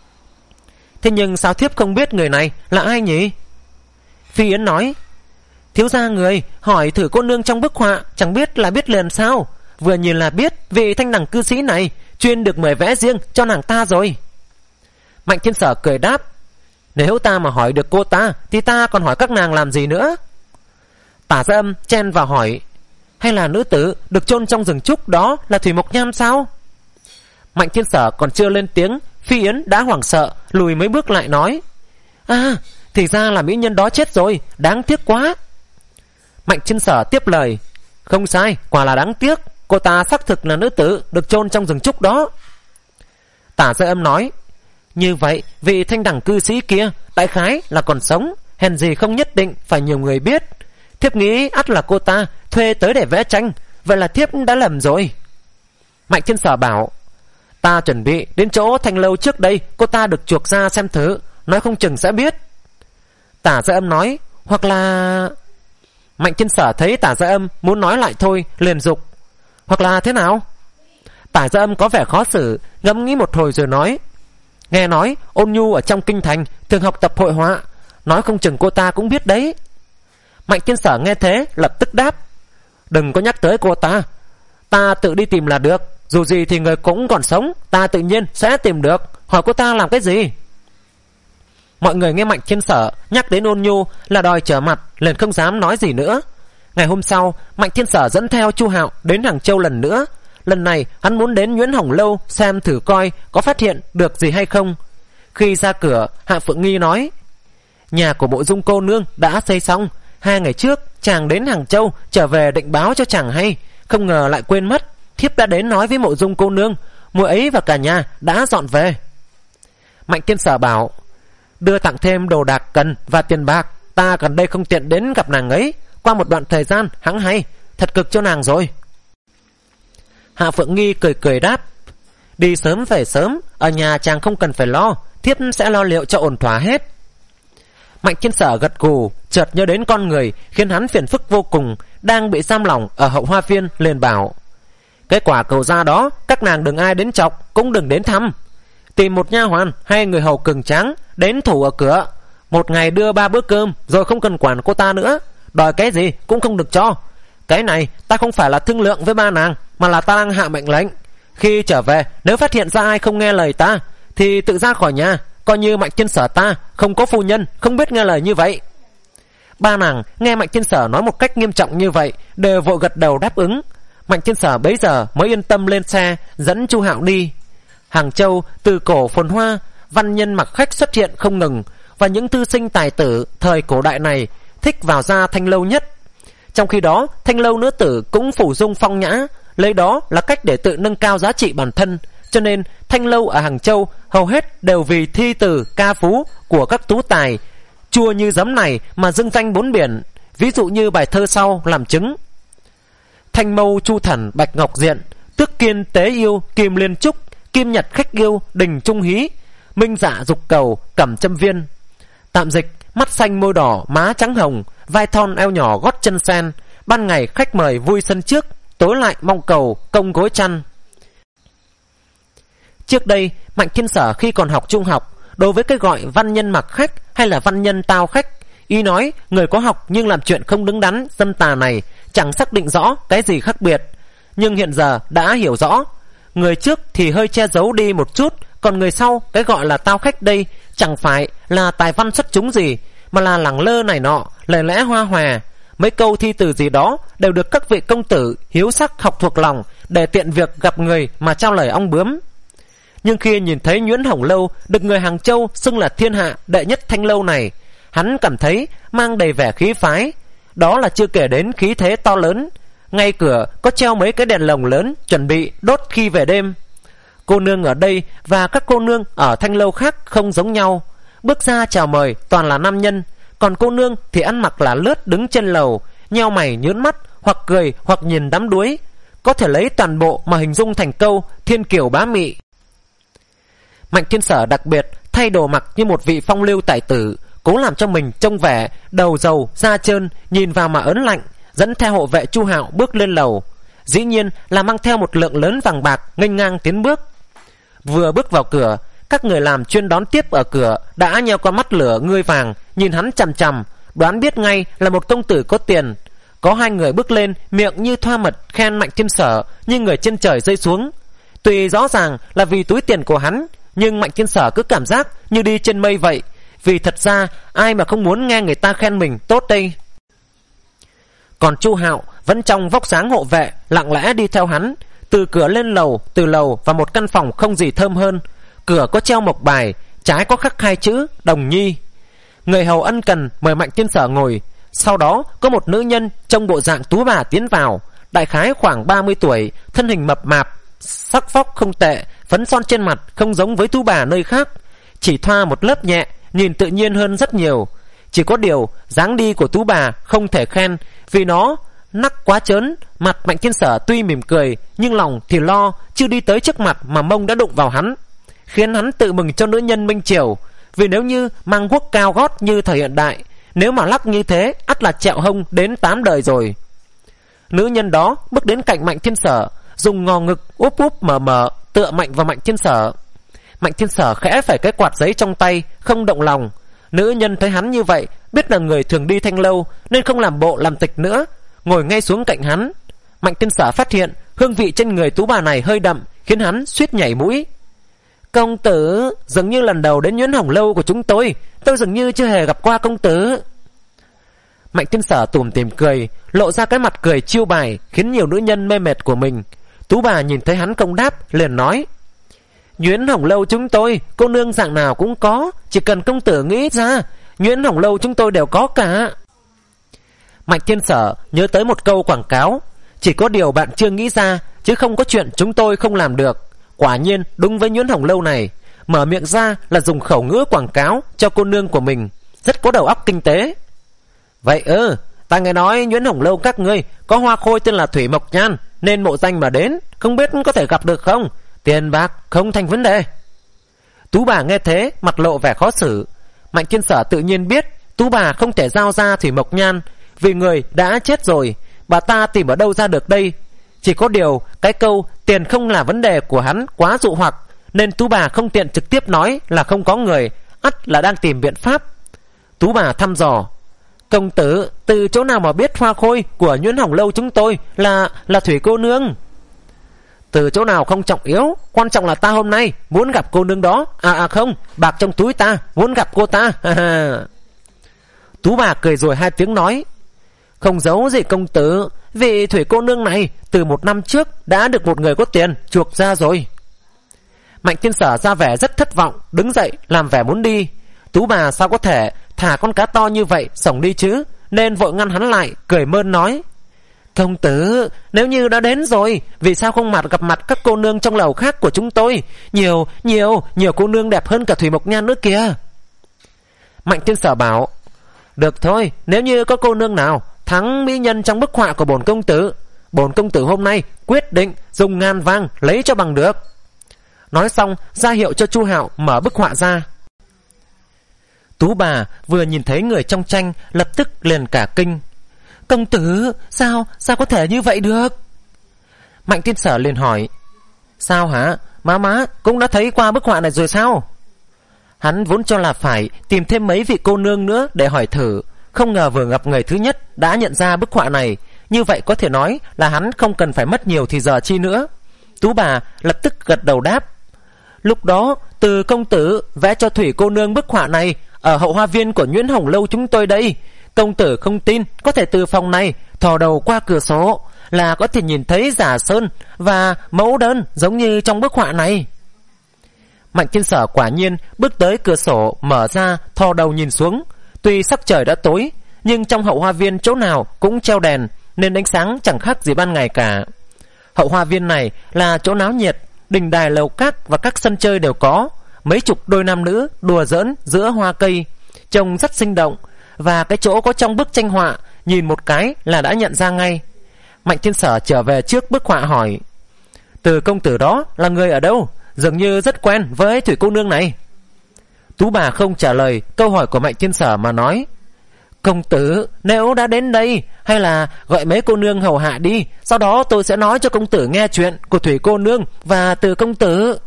Thế nhưng sao thiếp không biết người này là ai nhỉ? Phi Yến nói: thiếu gia người hỏi thử cô nương trong bức họa, chẳng biết là biết liền sao? Vừa nhìn là biết vị Thanh Đằng cư sĩ này chuyên được mời vẽ riêng cho nàng ta rồi. Mạnh Thiên Sở cười đáp: nếu ta mà hỏi được cô ta thì ta còn hỏi các nàng làm gì nữa? Tả Gia Âm chen vào hỏi: hay là nữ tử được chôn trong rừng trúc đó là Thủy Mộc Nhan sao? Mạnh Thiên Sở còn chưa lên tiếng, Phi Yến đã hoảng sợ lùi mấy bước lại nói: à, thì ra là mỹ nhân đó chết rồi, đáng tiếc quá. Mạnh Thiên Sở tiếp lời: không sai, quả là đáng tiếc, cô ta xác thực là nữ tử được chôn trong rừng trúc đó. Tả Gia Âm nói: như vậy vị Thanh Đằng cư sĩ kia đại khái là còn sống, hèn gì không nhất định phải nhiều người biết. Thiếp nghĩ ắt là cô ta thuê tới để vẽ tranh, vậy là thiếp đã lầm rồi. Mạnh Thiên Sở bảo: ta chuẩn bị đến chỗ Thanh Lâu trước đây cô ta được chuộc ra xem thử, nói không chừng sẽ biết. Tả Gia Âm nói: hoặc là... Mạnh Thiên Sở thấy Tả Gia Âm muốn nói lại thôi, liền dục: hoặc là thế nào? Tả Gia Âm có vẻ khó xử, ngẫm nghĩ một hồi rồi nói: nghe nói Ôn Nhu ở trong kinh thành thường học tập hội họa, nói không chừng cô ta cũng biết đấy. Mạnh Thiên Sở nghe thế lập tức đáp: đừng có nhắc tới cô ta, ta tự đi tìm là được. Dù gì thì người cũng còn sống, ta tự nhiên sẽ tìm được. Hỏi cô ta làm cái gì? Mọi người nghe Mạnh Thiên Sở nhắc đến Ôn Nhu là đòi trở mặt, liền không dám nói gì nữa. Ngày hôm sau, Mạnh Thiên Sở dẫn theo Chu Hạo đến Hàng Châu lần nữa. Lần này hắn muốn đến Nguyễn Hồng Lâu xem thử coi có phát hiện được gì hay không. Khi ra cửa, Hạ Phượng Nghi nói: nhà của Mộ Dung cô nương đã xây xong. Hai ngày trước chàng đến Hàng Châu trở về định báo cho chàng hay, không ngờ lại quên mất. Thiếp đã đến nói với Mộ Dung cô nương, muội ấy và cả nhà đã dọn về. Mạnh Thiên Sở bảo: đưa tặng thêm đồ đạc cần và tiền bạc, ta gần đây không tiện đến gặp nàng ấy. Qua một đoạn thời gian hẵng hay, thật cực cho nàng rồi. Hạ Phượng Nghi cười cười đáp: đi sớm về sớm, ở nhà chàng không cần phải lo, thiếp sẽ lo liệu cho ổn thỏa hết. Mạnh Thiên Sở gật gù, chợt nhớ đến con người khiến hắn phiền phức vô cùng, đang bị giam lỏng ở Hậu Hoa Viên, liền bảo: cái quả cầu da đó các nàng đừng ai đến chọc, cũng đừng đến thăm. Tìm một nha hoàn hay người hầu cường tráng đến thủ ở cửa, một ngày đưa ba bữa cơm, rồi không cần quản cô ta nữa. Đòi cái gì cũng không được cho. Cái này ta không phải là thương lượng với ba nàng, mà là ta đang hạ mệnh lệnh. Khi trở về, nếu phát hiện ra ai không nghe lời ta thì tự ra khỏi nhà, coi như Mạnh Thiên Sở ta không có phu nhân, không biết nghe lời như vậy. Ba nàng nghe Mạnh Thiên Sở nói một cách nghiêm trọng như vậy, đều vội gật đầu đáp ứng. Mạnh Thiên Sở bấy giờ mới yên tâm lên xe dẫn Chu Hạo đi. Hàng Châu từ cổ phồn hoa, văn nhân mặc khách xuất hiện không ngừng, và những thư sinh tài tử thời cổ đại này thích vào ra Thanh Lâu nhất. Trong khi đó, Thanh Lâu nữ tử cũng phủ dung phong nhã, lấy đó là cách để tự nâng cao giá trị bản thân. Cho nên Thanh Lâu ở Hàng Châu hầu hết đều vì thi từ ca phú của các tú tài chua như giấm này mà dưng danh bốn biển. Ví dụ như bài thơ sau làm chứng: Thanh Mâu Chu Thần Bạch Ngọc Diện, Tước Kiên Tế Yêu Kim Liên Trúc, Kim Nhật Khách Yêu Đình Trung Hí, Minh Dạ Dục Cầu Cẩm Châm Viên. Tạm dịch: mắt xanh môi đỏ má trắng hồng, vai thon eo nhỏ gót chân sen, ban ngày khách mời vui sân trước, tối lại mong cầu công gối chăn. Trước đây Mạnh Thiên Sở khi còn học trung học, đối với cái gọi văn nhân mặc khách hay là văn nhân tao khách, ý nói người có học nhưng làm chuyện không đứng đắn dâm tà này chẳng xác định rõ cái gì khác biệt. Nhưng hiện giờ đã hiểu rõ, người trước thì hơi che giấu đi một chút, còn người sau cái gọi là tao khách đây chẳng phải là tài văn xuất chúng gì, mà là lẳng lơ này nọ, lời lẽ hoa hòa. Mấy câu thi từ gì đó đều được các vị công tử hiếu sắc học thuộc lòng, để tiện việc gặp người mà trao lời ong bướm. Nhưng khi nhìn thấy Nguyễn Hồng Lâu được người Hàng Châu xưng là thiên hạ đệ nhất thanh lâu này, hắn cảm thấy mang đầy vẻ khí phái. Đó là chưa kể đến khí thế to lớn. Ngay cửa có treo mấy cái đèn lồng lớn chuẩn bị đốt khi về đêm. Cô nương ở đây và các cô nương ở thanh lâu khác không giống nhau. Bước ra chào mời toàn là nam nhân, còn cô nương thì ăn mặc là lướt đứng trên lầu, nheo mày nhớn mắt, hoặc cười hoặc nhìn đắm đuối. Có thể lấy toàn bộ mà hình dung thành câu thiên kiều bá mị. Mạnh Thiên Sở đặc biệt thay đồ mặc như một vị phong lưu tài tử, cố làm cho mình trông vẻ đầu dầu da trơn, nhìn vào mà ớn lạnh, dẫn theo hộ vệ Chu Hạo bước lên lầu. Dĩ nhiên là mang theo một lượng lớn vàng bạc nghênh ngang tiến bước. Vừa bước vào cửa, các người làm chuyên đón tiếp ở cửa đã nheo qua mắt lửa ngươi vàng, nhìn hắn chằm chằm, đoán biết ngay là một công tử có tiền. Có hai người bước lên, miệng như thoa mật khen Mạnh Thiên Sở như người trên trời rơi xuống. Tuy rõ ràng là vì túi tiền của hắn, nhưng Mạnh Thiên Sở cứ cảm giác như đi trên mây vậy. Vì thật ra ai mà không muốn nghe người ta khen mình tốt đây. Còn Chu Hạo vẫn trong vóc dáng hộ vệ, lặng lẽ đi theo hắn, từ cửa lên lầu, từ lầu vào một căn phòng không gì thơm hơn. Cửa có treo mộc bài, trái có khắc hai chữ Đồng Nhi. Người hầu ân cần mời Mạnh Thiên Sở ngồi. Sau đó có một nữ nhân trong bộ dạng tú bà tiến vào, đại khái khoảng ba mươi tuổi, thân hình mập mạp, sắc phóc không tệ, phấn son trên mặt không giống với tú bà nơi khác, chỉ thoa một lớp nhẹ, nhìn tự nhiên hơn rất nhiều. Chỉ có điều dáng đi của tú bà không thể khen, vì nó nắc quá trớn. Mặt Mạnh Thiên Sở tuy mỉm cười, nhưng lòng thì lo, chưa đi tới trước mặt mà mông đã đụng vào hắn, khiến hắn tự mừng cho nữ nhân minh triều. Vì nếu như mang guốc cao gót như thời hiện đại, nếu mà lắc như thế ắt là trẹo hông đến tám đời rồi. Nữ nhân đó bước đến cạnh Mạnh Thiên Sở, dùng ngò ngực úp úp mở mở tựa mạnh vào Mạnh Thiên Sở. Mạnh Thiên Sở khẽ phải cái quạt giấy trong tay, không động lòng. Nữ nhân thấy hắn như vậy, biết là người thường đi thanh lâu, nên không làm bộ làm tịch nữa, ngồi ngay xuống cạnh hắn. Mạnh Thiên Sở phát hiện hương vị trên người tú bà này hơi đậm, khiến hắn suýt nhảy mũi. Công tử, dường như lần đầu đến Nguyễn Hồng Lâu của chúng tôi, tôi dường như chưa hề gặp qua công tử. Mạnh Thiên Sở tủm tỉm cười, lộ ra cái mặt cười chiêu bài, khiến nhiều nữ nhân mê mệt của mình. Tú bà nhìn thấy hắn không đáp, liền nói: Nguyễn Hồng Lâu chúng tôi, cô nương dạng nào cũng có, chỉ cần công tử nghĩ ra, Nguyễn Hồng Lâu chúng tôi đều có cả. Mạnh Thiên Sở nhớ tới một câu quảng cáo: chỉ có điều bạn chưa nghĩ ra, chứ không có chuyện chúng tôi không làm được. Quả nhiên đúng với Nguyễn Hồng Lâu này, mở miệng ra là dùng khẩu ngữ quảng cáo cho cô nương của mình, rất có đầu óc kinh tế. Vậy ư, ta nghe nói Nguyễn Hồng Lâu các ngươi có hoa khôi tên là Thủy Mộc Nhan, nên mộ danh mà đến, không biết có thể gặp được không? Tiền bạc không thành vấn đề. Tú bà nghe thế mặt lộ vẻ khó xử. Mạnh Thiên Sở tự nhiên biết tú bà không thể giao ra Thủy Mộc Nhan, vì người đã chết rồi, bà ta tìm ở đâu ra được đây. Chỉ có điều cái câu tiền không là vấn đề của hắn quá dụ hoặc, nên tú bà không tiện trực tiếp nói là không có người, ắt là đang tìm biện pháp. Tú bà thăm dò: công tử từ chỗ nào mà biết hoa khôi của Nguyễn Hồng Lâu chúng tôi là là Thủy cô nương? Từ chỗ nào không trọng yếu, quan trọng là ta hôm nay muốn gặp cô nương đó. À à không, bạc trong túi ta, muốn gặp cô ta. Tú bà cười rồi hai tiếng nói: không giấu gì công tử, vị Thủy cô nương này từ một năm trước đã được một người có tiền chuộc ra rồi. Mạnh Thiên Sở ra vẻ rất thất vọng, đứng dậy làm vẻ muốn đi. Tú bà sao có thể thả con cá to như vậy xổng đi chứ, nên vội ngăn hắn lại, cười mơn nói: công tử, nếu như đã đến rồi, vì sao không mặt gặp mặt các cô nương trong lầu khác của chúng tôi? Nhiều, nhiều, nhiều cô nương đẹp hơn cả Thủy Mộc Nhan nữa kìa. Mạnh Thiên Sở bảo: được thôi, nếu như có cô nương nào thắng mỹ nhân trong bức họa của bổn công tử, bổn công tử hôm nay quyết định dùng ngàn vàng lấy cho bằng được. Nói xong ra hiệu cho Chu Hạo mở bức họa ra. Tú bà vừa nhìn thấy người trong tranh lập tức liền cả kinh. Công tử, sao, sao có thể như vậy được? Mạnh Thiên Sở liền hỏi. Sao hả? Má má cũng đã thấy qua bức họa này rồi sao? Hắn vốn cho là phải tìm thêm mấy vị cô nương nữa để hỏi thử, không ngờ vừa gặp người thứ nhất đã nhận ra bức họa này. Như vậy có thể nói là hắn không cần phải mất nhiều thì giờ chi nữa. Tú bà lập tức gật đầu đáp. Lúc đó Từ công tử vẽ cho Thủy cô nương bức họa này ở hậu hoa viên của Nhuyễn Hồng Lâu chúng tôi đây. Công tử không tin, có thể từ phòng này thò đầu qua cửa sổ là có thể nhìn thấy giả sơn và mẫu đơn giống như trong bức họa này. Mạnh Thiên Sở quả nhiên bước tới cửa sổ, mở ra, thò đầu nhìn xuống. Tuy sắc trời đã tối, nhưng trong hậu hoa viên chỗ nào cũng treo đèn, nên ánh sáng chẳng khác gì ban ngày cả. Hậu hoa viên này là chỗ náo nhiệt, đình đài lầu các và các sân chơi đều có. Mấy chục đôi nam nữ đùa giỡn giữa hoa cây, trông rất sinh động. Và cái chỗ có trong bức tranh họa, nhìn một cái là đã nhận ra ngay. Mạnh Thiên Sở trở về trước bức họa hỏi. Từ công tử đó là người ở đâu? Dường như rất quen với Thủy cô nương này. Tú bà không trả lời câu hỏi của Mạnh Thiên Sở mà nói. Công tử nếu đã đến đây, hay là gọi mấy cô nương hầu hạ đi, sau đó tôi sẽ nói cho công tử nghe chuyện của Thủy cô nương và Từ công tử.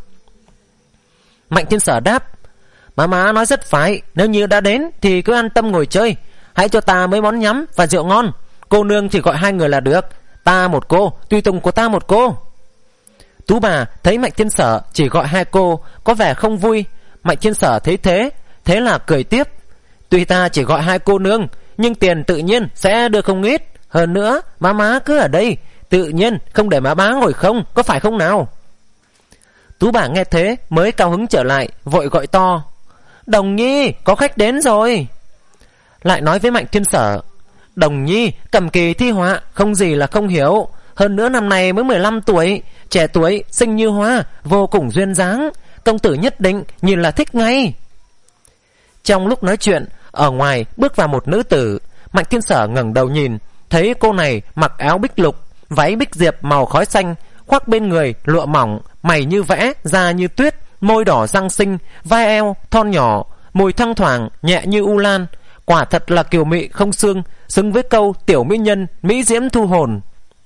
Mạnh Thiên Sở đáp. Má má nói rất phải, nếu như đã đến thì cứ an tâm ngồi chơi. Hãy cho ta mấy món nhắm và rượu ngon. Cô nương chỉ gọi hai người là được, ta một cô, tùy tùng của ta một cô. Tú bà thấy Mạnh Thiên Sở chỉ gọi hai cô, có vẻ không vui. Mạnh Thiên Sở thấy thế, thế là cười tiếp. Tuy ta chỉ gọi hai cô nương, nhưng tiền tự nhiên sẽ được không ít. Hơn nữa, má má cứ ở đây, tự nhiên không để má má ngồi không, có phải không nào? Tú bà nghe thế mới cao hứng trở lại, vội gọi to. Đồng Nhi, có khách đến rồi. Lại nói với Mạnh Thiên Sở. Đồng Nhi cầm kỳ thi họa, không gì là không hiểu. Hơn nữa năm nay mới mười lăm tuổi, trẻ tuổi, xinh như hoa, vô cùng duyên dáng. Công tử nhất định nhìn là thích ngay. Trong lúc nói chuyện, ở ngoài bước vào một nữ tử. Mạnh Thiên Sở ngẩng đầu nhìn, thấy cô này mặc áo bích lục, váy bích diệp màu khói xanh, khoác bên người lụa mỏng, mày như vẽ, da như tuyết, môi đỏ răng xinh, vai eo thon nhỏ, mùi thoang thoảng nhẹ như u lan. Quả thật là kiều mị không xương, xứng với câu tiểu mỹ nhân mỹ diễm thu hồn.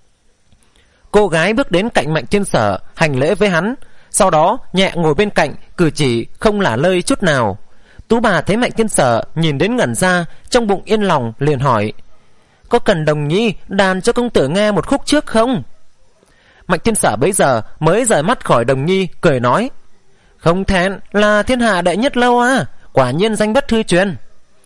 Cô gái bước đến cạnh Mạnh Thiên Sở, hành lễ với hắn, sau đó nhẹ ngồi bên cạnh, cử chỉ không lả lơi chút nào. Tú bà thấy Mạnh Thiên Sở nhìn đến ngẩn ra, trong bụng yên lòng liền hỏi. Có cần Đồng Nhi đàn cho công tử nghe một khúc trước không? Mạnh Thiên Sở bấy giờ mới rời mắt khỏi Đồng Nhi, cười nói. Không thẹn là thiên hạ đệ nhất lâu à, quả nhiên danh bất hư truyền.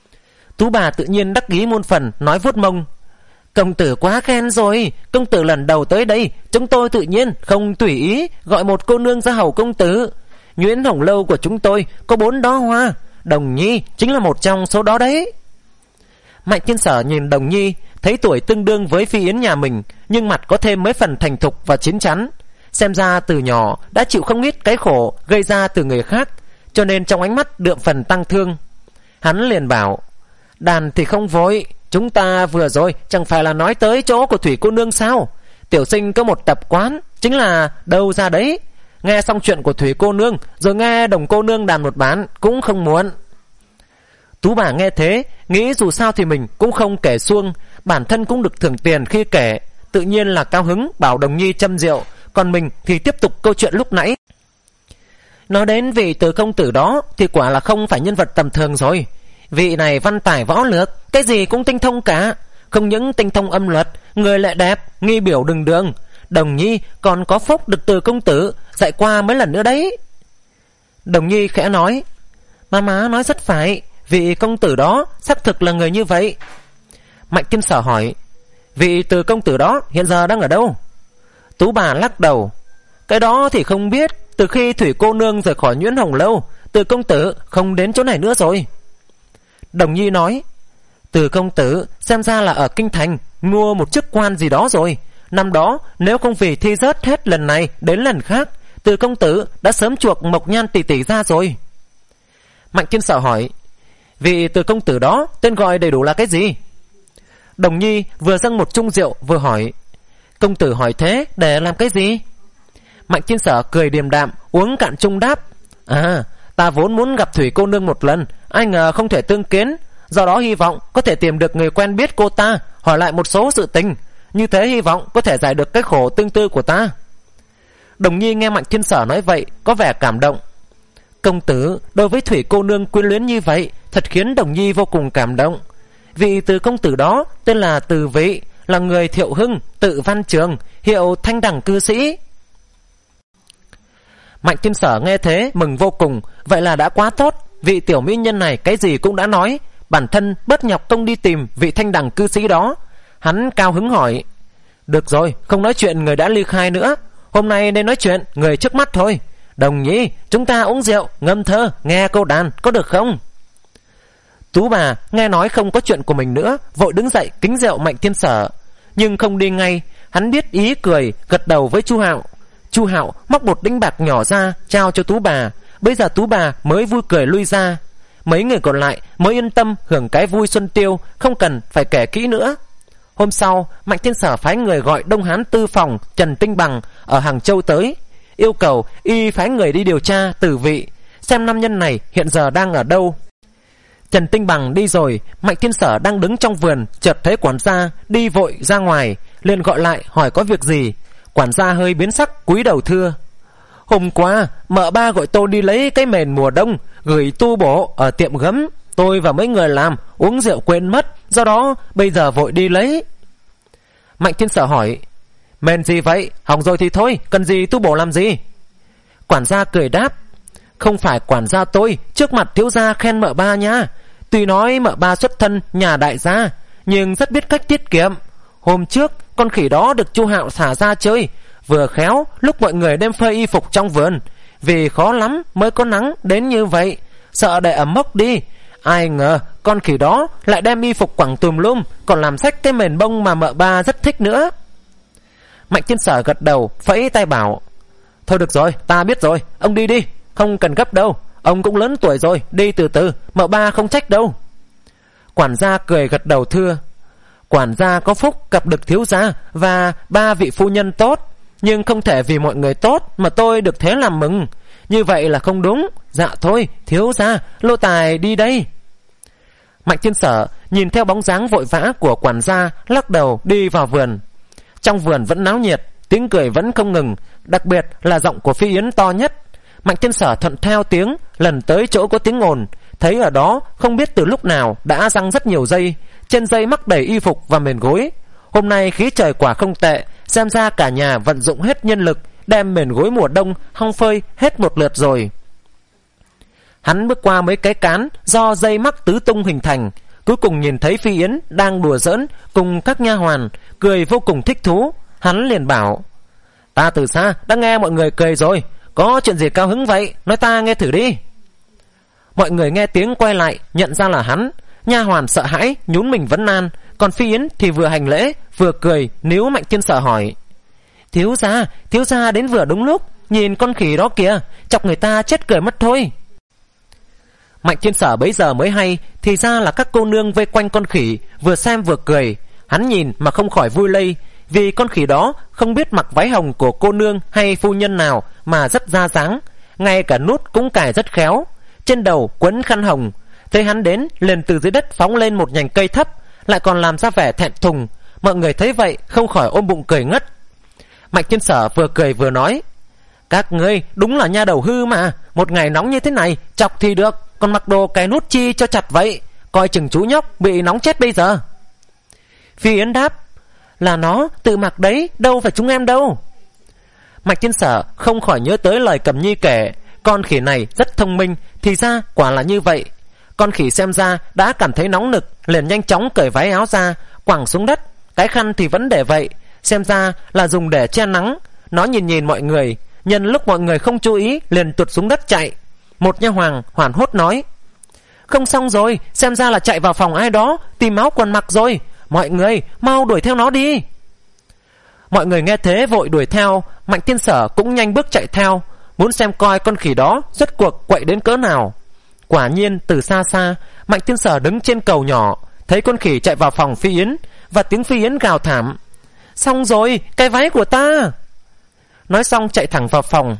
Tú bà tự nhiên đắc ý muôn phần, nói vuốt mông. Công tử quá khen rồi, công tử lần đầu tới đây, chúng tôi tự nhiên không tùy ý gọi một cô nương ra hầu công tử. Nhuyễn Hồng Lâu của chúng tôi có bốn đóa hoa, Đồng Nhi chính là một trong số đó đấy. Mạnh Thiên Sở nhìn Đồng Nhi, thấy tuổi tương đương với Phi Yến nhà mình, nhưng mặt có thêm mấy phần thành thục và chín chắn. Xem ra từ nhỏ đã chịu không ít cái khổ gây ra từ người khác, cho nên trong ánh mắt đượm phần tăng thương. Hắn liền bảo. Đàn thì không vội, chúng ta vừa rồi chẳng phải là nói tới chỗ của Thủy cô nương sao? Tiểu sinh có một tập quán, chính là đâu ra đấy. Nghe xong chuyện của Thủy cô nương, rồi nghe Đồng cô nương đàn một bán cũng không muộn. Tú bà nghe thế, nghĩ dù sao thì mình cũng không kể xuông, bản thân cũng được thưởng tiền khi kể, tự nhiên là cao hứng bảo Đồng Nhi châm rượu, còn mình thì tiếp tục câu chuyện lúc nãy. Nói đến vị Từ công tử đó thì quả là không phải nhân vật tầm thường rồi. Vị này văn tài võ lược, cái gì cũng tinh thông cả. Không những tinh thông âm luật, người lại đẹp, nghi biểu đường đường. Đồng Nhi còn có phúc được Từ công tử dạy qua mấy lần nữa đấy. Đồng Nhi khẽ nói. Má má nói rất phải, vị công tử đó xác thực là người như vậy. Mạnh Thiên Sở hỏi. Vị Từ công tử đó hiện giờ đang ở đâu? Tú bà lắc đầu. Cái đó thì không biết. Từ khi Thủy cô nương rời khỏi Nhuyễn Hồng Lâu, Từ công tử không đến chỗ này nữa rồi. Đồng Nhi nói. Từ công tử xem ra là ở kinh thành mua một chức quan gì đó rồi. Năm đó nếu không vì thi rớt hết lần này đến lần khác, Từ công tử đã sớm chuộc Mộc Nhan tỷ tỷ ra rồi. Mạnh Thiên Sở hỏi. Vị Từ công tử đó tên gọi đầy đủ là cái gì? Đồng Nhi vừa dâng một chung rượu vừa hỏi. Công tử hỏi thế để làm cái gì? Mạnh Thiên Sở cười điềm đạm uống cạn chung đáp. À, ta vốn muốn gặp Thủy cô nương một lần, ai ngờ không thể tương kiến, do đó hy vọng có thể tìm được người quen biết cô ta, hỏi lại một số sự tình, như thế hy vọng có thể giải được cái khổ tương tư của ta. Đồng Nhi nghe Mạnh Thiên Sở nói vậy có vẻ cảm động. Công tử đối với Thủy cô nương quyến luyến như vậy thật khiến Đồng Nhi vô cùng cảm động. Vị Từ công tử đó tên là Từ Vị, là người Thiệu Hưng, tự Văn Trường, hiệu Thanh Đẳng cư sĩ. Mạnh Thiên Sở nghe thế mừng vô cùng. Vậy là đã quá tốt. Vị tiểu mỹ nhân này cái gì cũng đã nói, bản thân bớt nhọc công đi tìm vị Thanh Đẳng cư sĩ đó. Hắn cao hứng hỏi: được rồi, không nói chuyện người đã ly khai nữa, hôm nay nên nói chuyện người trước mắt thôi. Đồng Nhi, chúng ta uống rượu, ngâm thơ, nghe câu đàn, có được không? Tú bà nghe nói không có chuyện của mình nữa, vội đứng dậy kính rượu Mạnh Thiên Sở, nhưng không đi ngay. Hắn biết ý cười, gật đầu với Chu Hạo. Chu Hạo móc một đinh bạc nhỏ ra trao cho Tú bà. Bây giờ Tú bà mới vui cười lui ra. Mấy người còn lại mới yên tâm hưởng cái vui xuân tiêu, không cần phải kể kỹ nữa. Hôm sau, Mạnh Thiên Sở phái người gọi Đông Hán tư phòng Trần Tinh Bằng ở Hàng Châu tới, yêu cầu y phái người đi điều tra Từ Vị, xem nam nhân này hiện giờ đang ở đâu. Trần Tinh Bằng đi rồi, Mạnh Thiên Sở đang đứng trong vườn, chợt thấy quản gia đi vội ra ngoài, liền gọi lại hỏi có việc gì. Quản gia hơi biến sắc, cúi đầu thưa: hôm qua mợ ba gọi tôi đi lấy cái mền mùa đông gửi tu bổ ở tiệm gấm, tôi và mấy người làm uống rượu quên mất, do đó bây giờ vội đi lấy. Mạnh Thiên Sở hỏi: mền gì vậy? Hỏng rồi thì thôi, cần gì tu bổ làm gì? Quản gia cười đáp: không phải quản gia tôi trước mặt thiếu gia khen mợ ba nha. Tuy nói mợ ba xuất thân nhà đại gia, nhưng rất biết cách tiết kiệm. Hôm trước con khỉ đó được Chu Hạo thả ra chơi, vừa khéo lúc mọi người đem phơi y phục trong vườn, vì khó lắm mới có nắng đến như vậy, sợ để ẩm mốc đi. Ai ngờ con khỉ đó lại đem y phục quẳng tùm lum, còn làm xách cái mền bông mà mợ ba rất thích nữa. Mạnh Thiên Sở gật đầu, phẩy tay bảo: thôi được rồi, ta biết rồi, ông đi đi, không cần gấp đâu, ông cũng lớn tuổi rồi, đi từ từ, mợ ba không trách đâu. Quản gia cười gật đầu thưa: quản gia có phúc gặp được thiếu gia và ba vị phu nhân tốt, nhưng không thể vì mọi người tốt mà tôi được thế làm mừng, như vậy là không đúng. Dạ thôi, thiếu gia, lô tài đi đây. Mạnh Thiên Sở nhìn theo bóng dáng vội vã của quản gia, lắc đầu đi vào vườn. Trong vườn vẫn náo nhiệt, tiếng cười vẫn không ngừng, đặc biệt là giọng của Phi Yến to nhất. Mạnh Thiên Sở thuận theo tiếng, lần tới chỗ có tiếng ồn, thấy ở đó không biết từ lúc nào đã răng rất nhiều dây, trên dây mắc đầy y phục và mền gối. Hôm nay khí trời quả không tệ, xem ra cả nhà vận dụng hết nhân lực đem mền gối mùa đông hong phơi hết một lượt rồi. Hắn bước qua mấy cái cán do dây mắc tứ tung hình thành, cuối cùng nhìn thấy Phi Yến đang đùa giỡn cùng các nha hoàn, cười vô cùng thích thú. Hắn liền bảo: ta từ xa đã nghe mọi người cười rồi, có chuyện gì cao hứng vậy, nói ta nghe thử đi. Mọi người nghe tiếng quay lại, nhận ra là hắn. Nha hoàn sợ hãi nhún mình vấn an, còn Phi Yến thì vừa hành lễ vừa cười níu Mạnh Thiên Sở hỏi: thiếu gia, thiếu gia đến vừa đúng lúc, nhìn con khỉ đó kìa, chọc người ta chết cười mất thôi. Mạnh Thiên Sở bấy giờ mới hay, thì ra là các cô nương vây quanh con khỉ, vừa xem vừa cười. Hắn nhìn mà không khỏi vui lây, vì con khỉ đó không biết mặc váy hồng của cô nương hay phu nhân nào mà rất ra dáng, ngay cả nút cũng cài rất khéo, trên đầu quấn khăn hồng. Thấy hắn đến, liền từ dưới đất phóng lên một nhành cây thấp, lại còn làm ra vẻ thẹn thùng. Mọi người thấy vậy không khỏi ôm bụng cười ngất. Mạnh Thiên Sở vừa cười vừa nói: các ngươi đúng là nha đầu hư mà, một ngày nóng như thế này chọc thì được, còn mặc đồ cài nút chi cho chặt vậy, coi chừng chú nhóc bị nóng chết bây giờ. Phi Yến đáp: là nó tự mặc đấy, đâu phải chúng em đâu. Mạnh Thiên Sở không khỏi nhớ tới lời Cẩm Nhi kể, con khỉ này rất thông minh, thì ra quả là như vậy. Con khỉ xem ra đã cảm thấy nóng nực, liền nhanh chóng cởi váy áo ra quẳng xuống đất, cái khăn thì vẫn để vậy, xem ra là dùng để che nắng. Nó nhìn nhìn mọi người, nhân lúc mọi người không chú ý liền tuột xuống đất chạy. Một nha hoàng hoảng hốt nói: không xong rồi, xem ra là chạy vào phòng ai đó tìm áo quần mặc rồi, mọi người mau đuổi theo nó đi. Mọi người nghe thế vội đuổi theo. Mạnh Thiên Sở cũng nhanh bước chạy theo, muốn xem coi con khỉ đó rốt cuộc quậy đến cỡ nào. Quả nhiên từ xa xa, Mạnh Thiên Sở đứng trên cầu nhỏ, thấy con khỉ chạy vào phòng Phi Yến, và tiếng Phi Yến gào thảm: xong rồi, cái váy của ta. Nói xong chạy thẳng vào phòng.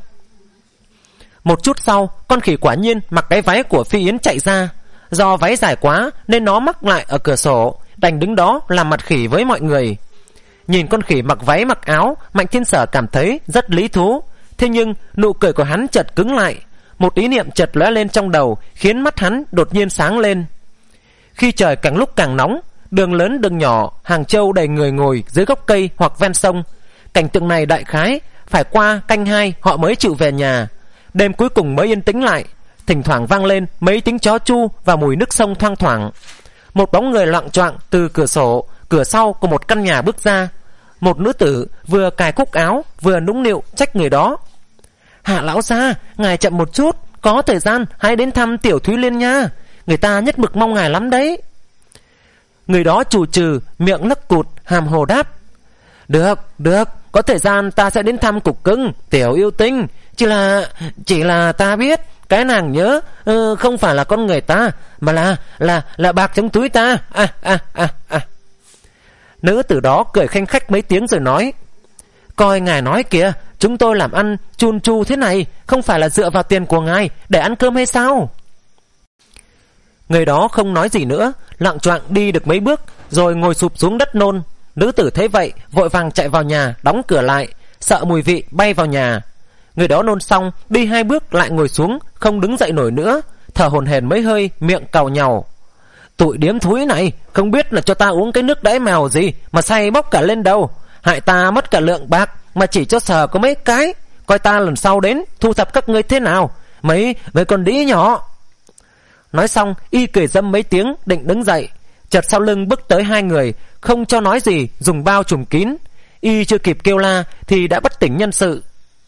Một chút sau, con khỉ quả nhiên mặc cái váy của Phi Yến chạy ra. Do váy dài quá nên nó mắc lại ở cửa sổ, đành đứng đó làm mặt khỉ với mọi người. Nhìn con khỉ mặc váy mặc áo, Mạnh Thiên Sở cảm thấy rất lý thú. Thế nhưng nụ cười của hắn chợt cứng lại. Một ý niệm chợt lóe lên trong đầu, khiến mắt hắn đột nhiên sáng lên. Khi trời càng lúc càng nóng, đường lớn đường nhỏ, hàng châu đầy người ngồi dưới gốc cây hoặc ven sông. Cảnh tượng này đại khái phải qua canh hai họ mới chịu về nhà. Đêm cuối cùng mới yên tĩnh lại, thỉnh thoảng vang lên mấy tiếng chó chu và mùi nước sông thoang thoảng. Một bóng người loạng choạng từ cửa sổ cửa sau của một căn nhà bước ra. Một nữ tử vừa cài cúc áo vừa nũng nịu trách người đó: Hạ lão gia, ngài chậm một chút, có thời gian hãy đến thăm Tiểu Thúy Liên nha, người ta nhất mực mong ngài lắm đấy. Người đó trù trừ, miệng lấc cụt, hàm hồ đáp: Được, được, có thời gian ta sẽ đến thăm cục cưng Tiểu yêu tinh. Chỉ là, chỉ là ta biết cái nàng nhớ ừ, không phải là con người ta, mà là, là, là bạc trong túi ta. À, à, à, à. Nữ tử đó cười khanh khách mấy tiếng rồi nói: Coi ngài nói kìa, chúng tôi làm ăn chun chu thế này không phải là dựa vào tiền của ngài để ăn cơm hay sao? Người đó không nói gì nữa, loạng choạng đi được mấy bước rồi ngồi sụp xuống đất nôn. Nữ tử thấy vậy vội vàng chạy vào nhà đóng cửa lại, sợ mùi vị bay vào nhà. Người đó nôn xong đi hai bước lại ngồi xuống, không đứng dậy nổi nữa, thở hổn hển mấy hơi, miệng càu nhàu: Tụi điếm thúi này không biết là cho ta uống cái nước đáy mèo gì mà say bốc cả lên đầu, hại ta mất cả lượng bạc mà chỉ cho sờ có mấy cái. Coi ta lần sau đến thu thập các ngươi thế nào, mấy mấy con đĩ nhỏ. Nói xong y cười dâm mấy tiếng định đứng dậy, chợt sau lưng bước tới hai người, không cho nói gì dùng bao trùm kín. Y chưa kịp kêu la thì đã bất tỉnh nhân sự.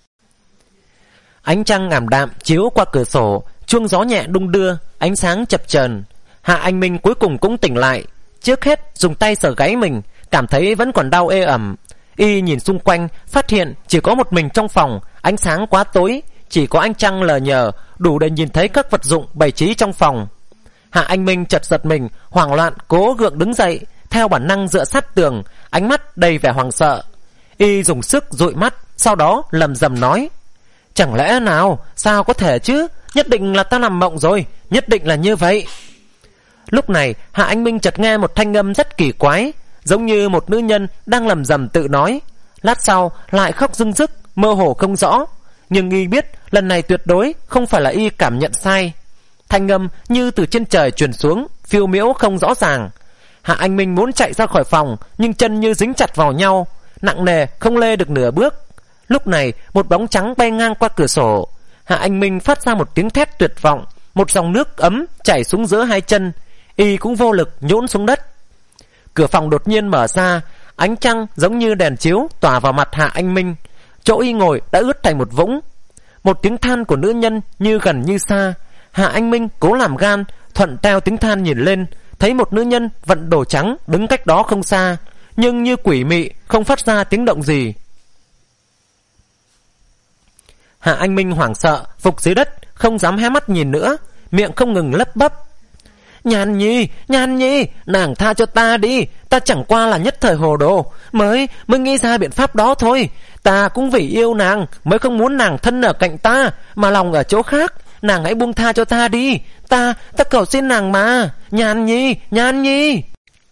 Ánh trăng ảm đạm chiếu qua cửa sổ, chuông gió nhẹ đung đưa, ánh sáng chập chờn. Hạ Anh Minh cuối cùng cũng tỉnh lại. Trước hết dùng tay sờ gáy mình, cảm thấy vẫn còn đau ê ẩm. Y nhìn xung quanh, phát hiện chỉ có một mình trong phòng, ánh sáng quá tối, chỉ có ánh trăng lờ nhờ đủ để nhìn thấy các vật dụng bày trí trong phòng. Hạ Anh Minh chợt giật mình, hoảng loạn cố gượng đứng dậy, theo bản năng dựa sát tường, ánh mắt đầy vẻ hoảng sợ. Y dùng sức dụi mắt, sau đó lầm rầm nói: Chẳng lẽ nào, sao có thể chứ, nhất định là ta nằm mộng rồi, nhất định là như vậy. Lúc này Hạ Anh Minh chợt nghe một thanh âm rất kỳ quái, giống như một nữ nhân đang lầm rầm tự nói. Lát sau lại khóc rưng rức, mơ hồ không rõ. Nhưng y biết lần này tuyệt đối không phải là y cảm nhận sai. Thanh âm như từ trên trời truyền xuống, phiêu miễu không rõ ràng. Hạ Anh Minh muốn chạy ra khỏi phòng, nhưng chân như dính chặt vào nhau, nặng nề không lê được nửa bước. Lúc này một bóng trắng bay ngang qua cửa sổ. Hạ Anh Minh phát ra một tiếng thét tuyệt vọng, một dòng nước ấm chảy xuống giữa hai chân. Y cũng vô lực nhũn xuống đất. Cửa phòng đột nhiên mở ra, ánh trăng giống như đèn chiếu tỏa vào mặt Hạ Anh Minh. Chỗ y ngồi đã ướt thành một vũng. Một tiếng than của nữ nhân như gần như xa. Hạ Anh Minh cố làm gan, thuận theo tiếng than nhìn lên, thấy một nữ nhân vận đồ trắng đứng cách đó không xa, nhưng như quỷ mị không phát ra tiếng động gì. Hạ Anh Minh hoảng sợ phục dưới đất, không dám hé mắt nhìn nữa, miệng không ngừng lấp bấp: Nhan Nhi, Nhan Nhi, nàng tha cho ta đi, ta chẳng qua là nhất thời hồ đồ, mới mới nghĩ ra biện pháp đó thôi. Ta cũng vì yêu nàng mới không muốn nàng thân ở cạnh ta, mà lòng ở chỗ khác. Nàng hãy buông tha cho ta đi, ta ta cầu xin nàng mà, Nhan Nhi, Nhan Nhi.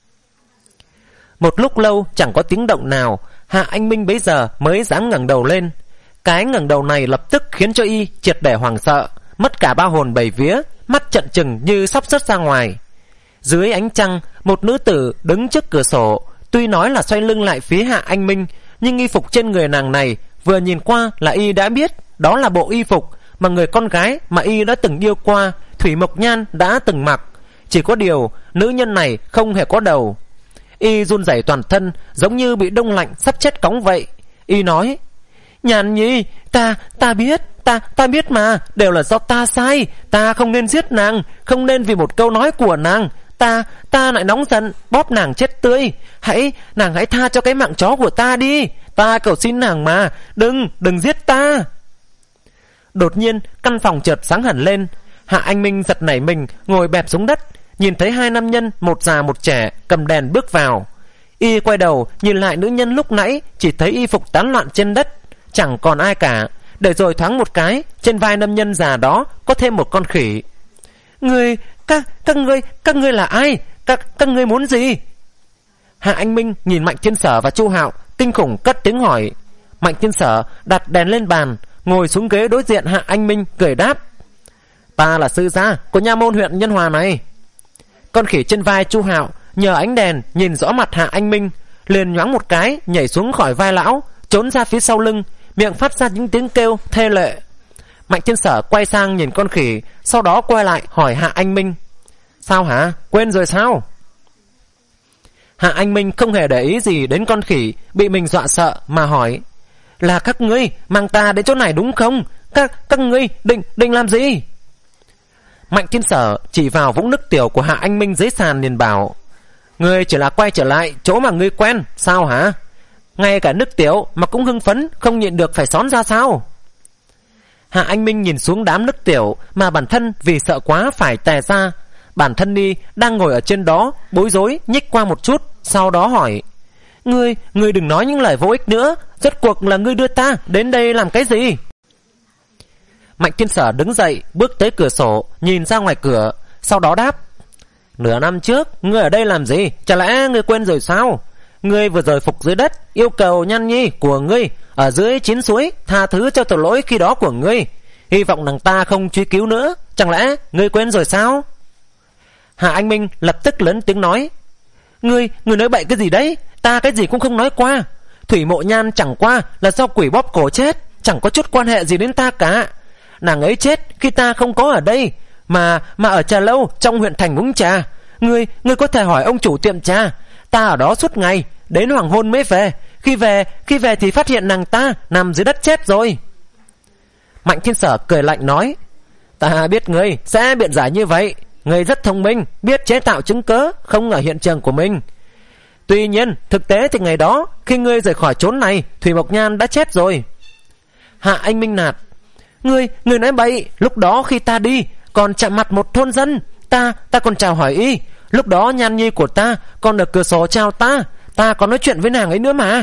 Một lúc lâu chẳng có tiếng động nào, Hạ Anh Minh bấy giờ mới dám ngẩng đầu lên. Cái ngẩng đầu này lập tức khiến cho y triệt để hoảng sợ, mất cả ba hồn bảy vía, mắt trợn trừng như sắp rớt ra ngoài. Dưới ánh trăng, một nữ tử đứng trước cửa sổ, tuy nói là xoay lưng lại phía Hạ Anh Minh, nhưng y phục trên người nàng này vừa nhìn qua là y đã biết đó là bộ y phục mà người con gái mà y đã từng yêu qua, Thủy Mộc Nhan, đã từng mặc. Chỉ có điều nữ nhân này không hề có đầu. Y run rẩy toàn thân, giống như bị đông lạnh sắp chết cóng vậy. Y nói: Nhan Nhi, ta ta biết, ta ta biết mà, đều là do ta sai. Ta không nên giết nàng, không nên vì một câu nói của nàng ta ta lại nóng giận bóp nàng chết tươi. Hãy nàng hãy tha cho cái mạng chó của ta đi, ta cầu xin nàng mà, đừng đừng giết ta. Đột nhiên căn phòng chợt sáng hẳn lên. Hạ Anh Minh giật nảy mình, ngồi bẹp xuống đất, nhìn thấy hai nam nhân, một già một trẻ, cầm đèn bước vào. Y quay đầu nhìn lại nữ nhân lúc nãy, chỉ thấy y phục tán loạn trên đất, chẳng còn ai cả. Để rồi thoáng một cái, trên vai nam nhân già đó có thêm một con khỉ. Người, các các ngươi, các ngươi là ai? Các các ngươi muốn gì? Hạ Anh Minh nhìn Mạnh Thiên Sở và Chu Hạo, kinh khủng cất tiếng hỏi. Mạnh Thiên Sở đặt đèn lên bàn, ngồi xuống ghế đối diện Hạ Anh Minh, cười đáp: ta là sư gia của nha môn huyện Nhân Hòa này. Con khỉ trên vai Chu Hạo nhờ ánh đèn nhìn rõ mặt Hạ Anh Minh, liền nhoáng một cái nhảy xuống khỏi vai lão, trốn ra phía sau lưng, miệng phát ra những tiếng kêu thê lệ. Mạnh Thiên Sở quay sang nhìn con khỉ, sau đó quay lại hỏi Hạ Anh Minh: sao hả, quên rồi sao? Hạ Anh Minh không hề để ý gì đến con khỉ bị mình dọa sợ mà hỏi: là các ngươi mang ta đến chỗ này đúng không? Các các ngươi định định làm gì? Mạnh Thiên Sở chỉ vào vũng nước tiểu của Hạ Anh Minh dưới sàn liền bảo: ngươi chỉ là quay trở lại chỗ mà ngươi quen, sao hả? Ngay cả nước tiểu mà cũng hưng phấn, không nhịn được phải xón ra sao? Hạ Anh Minh nhìn xuống đám nước tiểu mà bản thân vì sợ quá phải tè ra. Bản thân Ni đang ngồi ở trên đó, bối rối nhích qua một chút, sau đó hỏi: Ngươi, ngươi đừng nói những lời vô ích nữa, rốt cuộc là ngươi đưa ta đến đây làm cái gì? Mạnh Thiên Sở đứng dậy, bước tới cửa sổ, nhìn ra ngoài cửa, sau đó đáp: nửa năm trước, ngươi ở đây làm gì? Chả lẽ ngươi quên rồi sao? Ngươi vừa rồi phục dưới đất, yêu cầu Nhan Nhi của ngươi ở dưới chín suối tha thứ cho tội lỗi khi đó của ngươi, hy vọng nàng ta không truy cứu nữa. Chẳng lẽ ngươi quên rồi sao? Hạ Anh Minh lập tức lớn tiếng nói: Ngươi, ngươi nói bậy cái gì đấy? Ta cái gì cũng không nói qua. Thủy Mộ Nhan chẳng qua là do quỷ bóp cổ chết, chẳng có chút quan hệ gì đến ta cả. Nàng ấy chết khi ta không có ở đây, mà mà ở trà lâu trong huyện thành uống trà. Ngươi, ngươi có thể hỏi ông chủ tiệm trà, ta ở đó suốt ngày, đến hoàng hôn mới về. Khi về, khi về thì phát hiện nàng ta nằm dưới đất chết rồi. Mạnh Thiên Sở cười lạnh nói: ta biết ngươi sẽ biện giải như vậy. Ngươi rất thông minh, biết chế tạo chứng cớ không ở hiện trường của mình. Tuy nhiên, thực tế thì ngày đó khi ngươi rời khỏi chốn này, Thủy Mộc Nhan đã chết rồi. Hạ Anh Minh nạt: Ngươi, ngươi nói bậy. Lúc đó khi ta đi, còn chạm mặt một thôn dân, ta, ta còn chào hỏi y. Lúc đó Nhan Nhi của ta còn ở cửa sổ chào ta, ta còn nói chuyện với nàng ấy nữa mà.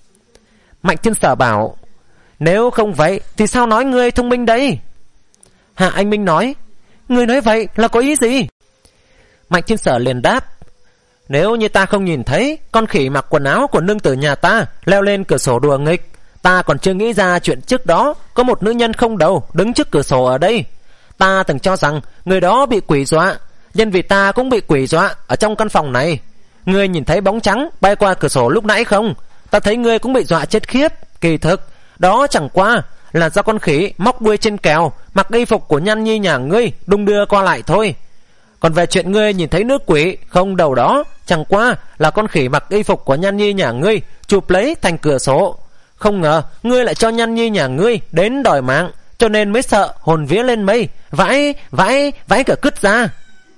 Mạnh Thiên Sở bảo: nếu không vậy thì sao nói ngươi thông minh đấy? Hạ Anh Minh nói: ngươi nói vậy là có ý gì? Mạnh Thiên Sở liền đáp: nếu như ta không nhìn thấy con khỉ mặc quần áo của nương tử nhà ta leo lên cửa sổ đùa nghịch, ta còn chưa nghĩ ra chuyện trước đó có một nữ nhân không đầu đứng trước cửa sổ ở đây. Ta từng cho rằng người đó bị quỷ dọa, nhân vì ta cũng bị quỷ dọa ở trong căn phòng này. Ngươi nhìn thấy bóng trắng bay qua cửa sổ lúc nãy không? Ta thấy ngươi cũng bị dọa chết khiếp. Kỳ thực đó chẳng qua là do con khỉ móc đuôi trên kèo mặc y phục của Nhan Nhi nhà ngươi đung đưa qua lại thôi. Còn về chuyện ngươi nhìn thấy nữ quỷ không đầu đó, chẳng qua là con khỉ mặc y phục của Nhan Nhi nhà ngươi chụp lấy thành cửa sổ. Không ngờ ngươi lại cho Nhan Nhi nhà ngươi đến đòi mạng, cho nên mới sợ hồn vía lên mây, vãi vãi vãi cả cứt ra.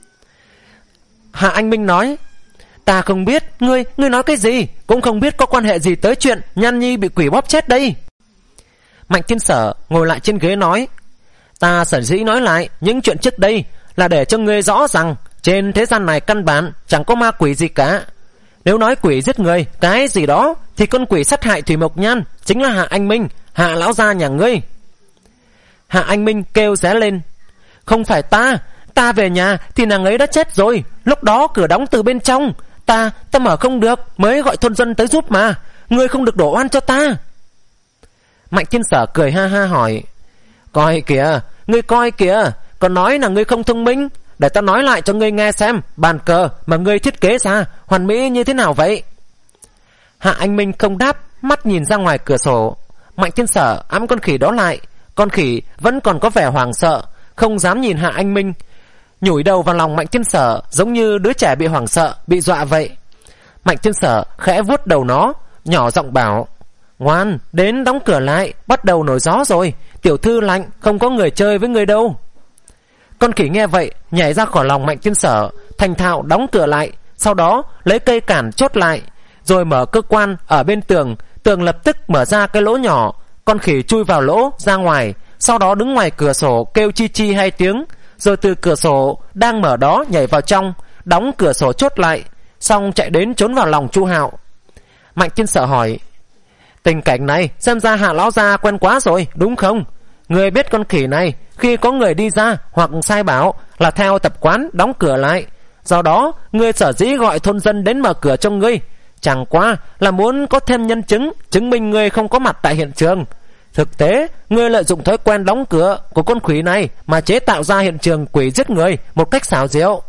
Hạ Anh Minh nói: ta không biết ngươi ngươi nói cái gì, cũng không biết có quan hệ gì tới chuyện Nhan Nhi bị quỷ bóp chết đây. Mạnh Thiên Sở ngồi lại trên ghế nói: ta sở dĩ nói lại những chuyện trước đây là để cho ngươi rõ rằng trên thế gian này căn bản chẳng có ma quỷ gì cả. Nếu nói quỷ giết người cái gì đó thì con quỷ sát hại Thủy Mộc Nhan chính là Hạ Anh Minh, Hạ lão gia nhà ngươi. Hạ Anh Minh kêu ré lên: không phải ta, ta về nhà thì nàng ấy đã chết rồi, lúc đó cửa đóng từ bên trong, ta ta mở không được mới gọi thôn dân tới giúp mà, ngươi không được đổ oan cho ta. Mạnh Thiên Sở cười ha ha hỏi: coi kìa, ngươi coi kìa, còn nói là ngươi không thông minh. Để ta nói lại cho ngươi nghe xem bàn cờ mà ngươi thiết kế ra hoàn mỹ như thế nào vậy. Hạ Anh Minh không đáp, mắt nhìn ra ngoài cửa sổ. Mạnh Thiên Sở ẵm con khỉ đó lại. Con khỉ vẫn còn có vẻ hoảng sợ, không dám nhìn Hạ Anh Minh, nhủi đầu vào lòng Mạnh Thiên Sở giống như đứa trẻ bị hoảng sợ, bị dọa vậy. Mạnh Thiên Sở khẽ vuốt đầu nó, nhỏ giọng bảo: ngoan, đến đóng cửa lại, bắt đầu nổi gió rồi, tiểu thư lạnh, không có người chơi với người đâu. Con khỉ nghe vậy nhảy ra khỏi lòng Mạnh Thiên Sở, thành thạo đóng cửa lại, sau đó lấy cây cản chốt lại, rồi mở cơ quan ở bên tường. Tường lập tức mở ra cái lỗ nhỏ, con khỉ chui vào lỗ ra ngoài, sau đó đứng ngoài cửa sổ kêu chi chi hai tiếng, rồi từ cửa sổ đang mở đó nhảy vào trong, đóng cửa sổ chốt lại, xong chạy đến trốn vào lòng Chu Hạo. Mạnh Thiên Sở hỏi: tình cảnh này xem ra Hạ lão gia quen quá rồi đúng không? Người biết con khỉ này khi có người đi ra hoặc sai bảo là theo tập quán đóng cửa lại, do đó ngươi sở dĩ gọi thôn dân đến mở cửa cho ngươi, chẳng qua là muốn có thêm nhân chứng chứng minh ngươi không có mặt tại hiện trường. Thực tế, ngươi lợi dụng thói quen đóng cửa của con quỷ này mà chế tạo ra hiện trường quỷ giết người một cách xảo diệu.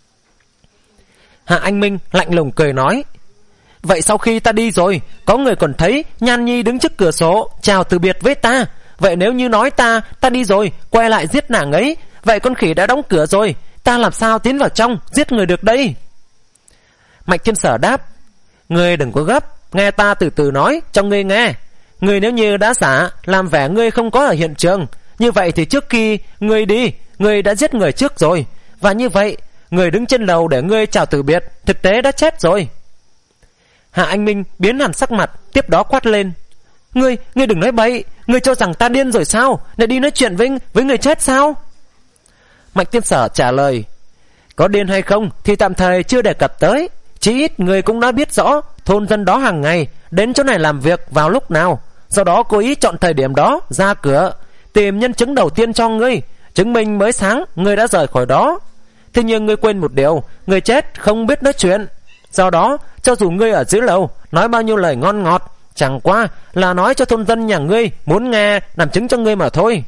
Hạ Anh Minh lạnh lùng cười nói, vậy sau khi ta đi rồi, có người còn thấy Nhan Nhi đứng trước cửa sổ chào từ biệt với ta. Vậy nếu như nói ta, ta đi rồi, quay lại giết nàng ấy, vậy con khỉ đã đóng cửa rồi, ta làm sao tiến vào trong giết người được đây? Mạnh Thiên Sở đáp, ngươi đừng có gấp, nghe ta từ từ nói cho ngươi nghe. Ngươi nếu như đã giả làm vẻ ngươi không có ở hiện trường, như vậy thì trước khi ngươi đi, ngươi đã giết người trước rồi, và như vậy người đứng trên lầu để ngươi chào từ biệt thực tế đã chết rồi. Hạ Anh Minh biến hẳn sắc mặt, tiếp đó quát lên, Ngươi, ngươi đừng nói bậy, ngươi cho rằng ta điên rồi sao, lại đi nói chuyện với, với người chết sao? Mạnh Thiên Sở trả lời, có điên hay không thì tạm thời chưa đề cập tới, chí ít người cũng đã biết rõ thôn dân đó hàng ngày đến chỗ này làm việc vào lúc nào, sau đó cố ý chọn thời điểm đó ra cửa tìm nhân chứng đầu tiên cho ngươi, chứng minh mới sáng ngươi đã rời khỏi đó. Thế nhưng ngươi quên một điều, người chết không biết nói chuyện, do đó cho dù ngươi ở dưới lầu nói bao nhiêu lời ngon ngọt, chẳng qua là nói cho thôn dân nhà ngươi muốn nghe làm chứng cho ngươi mà thôi.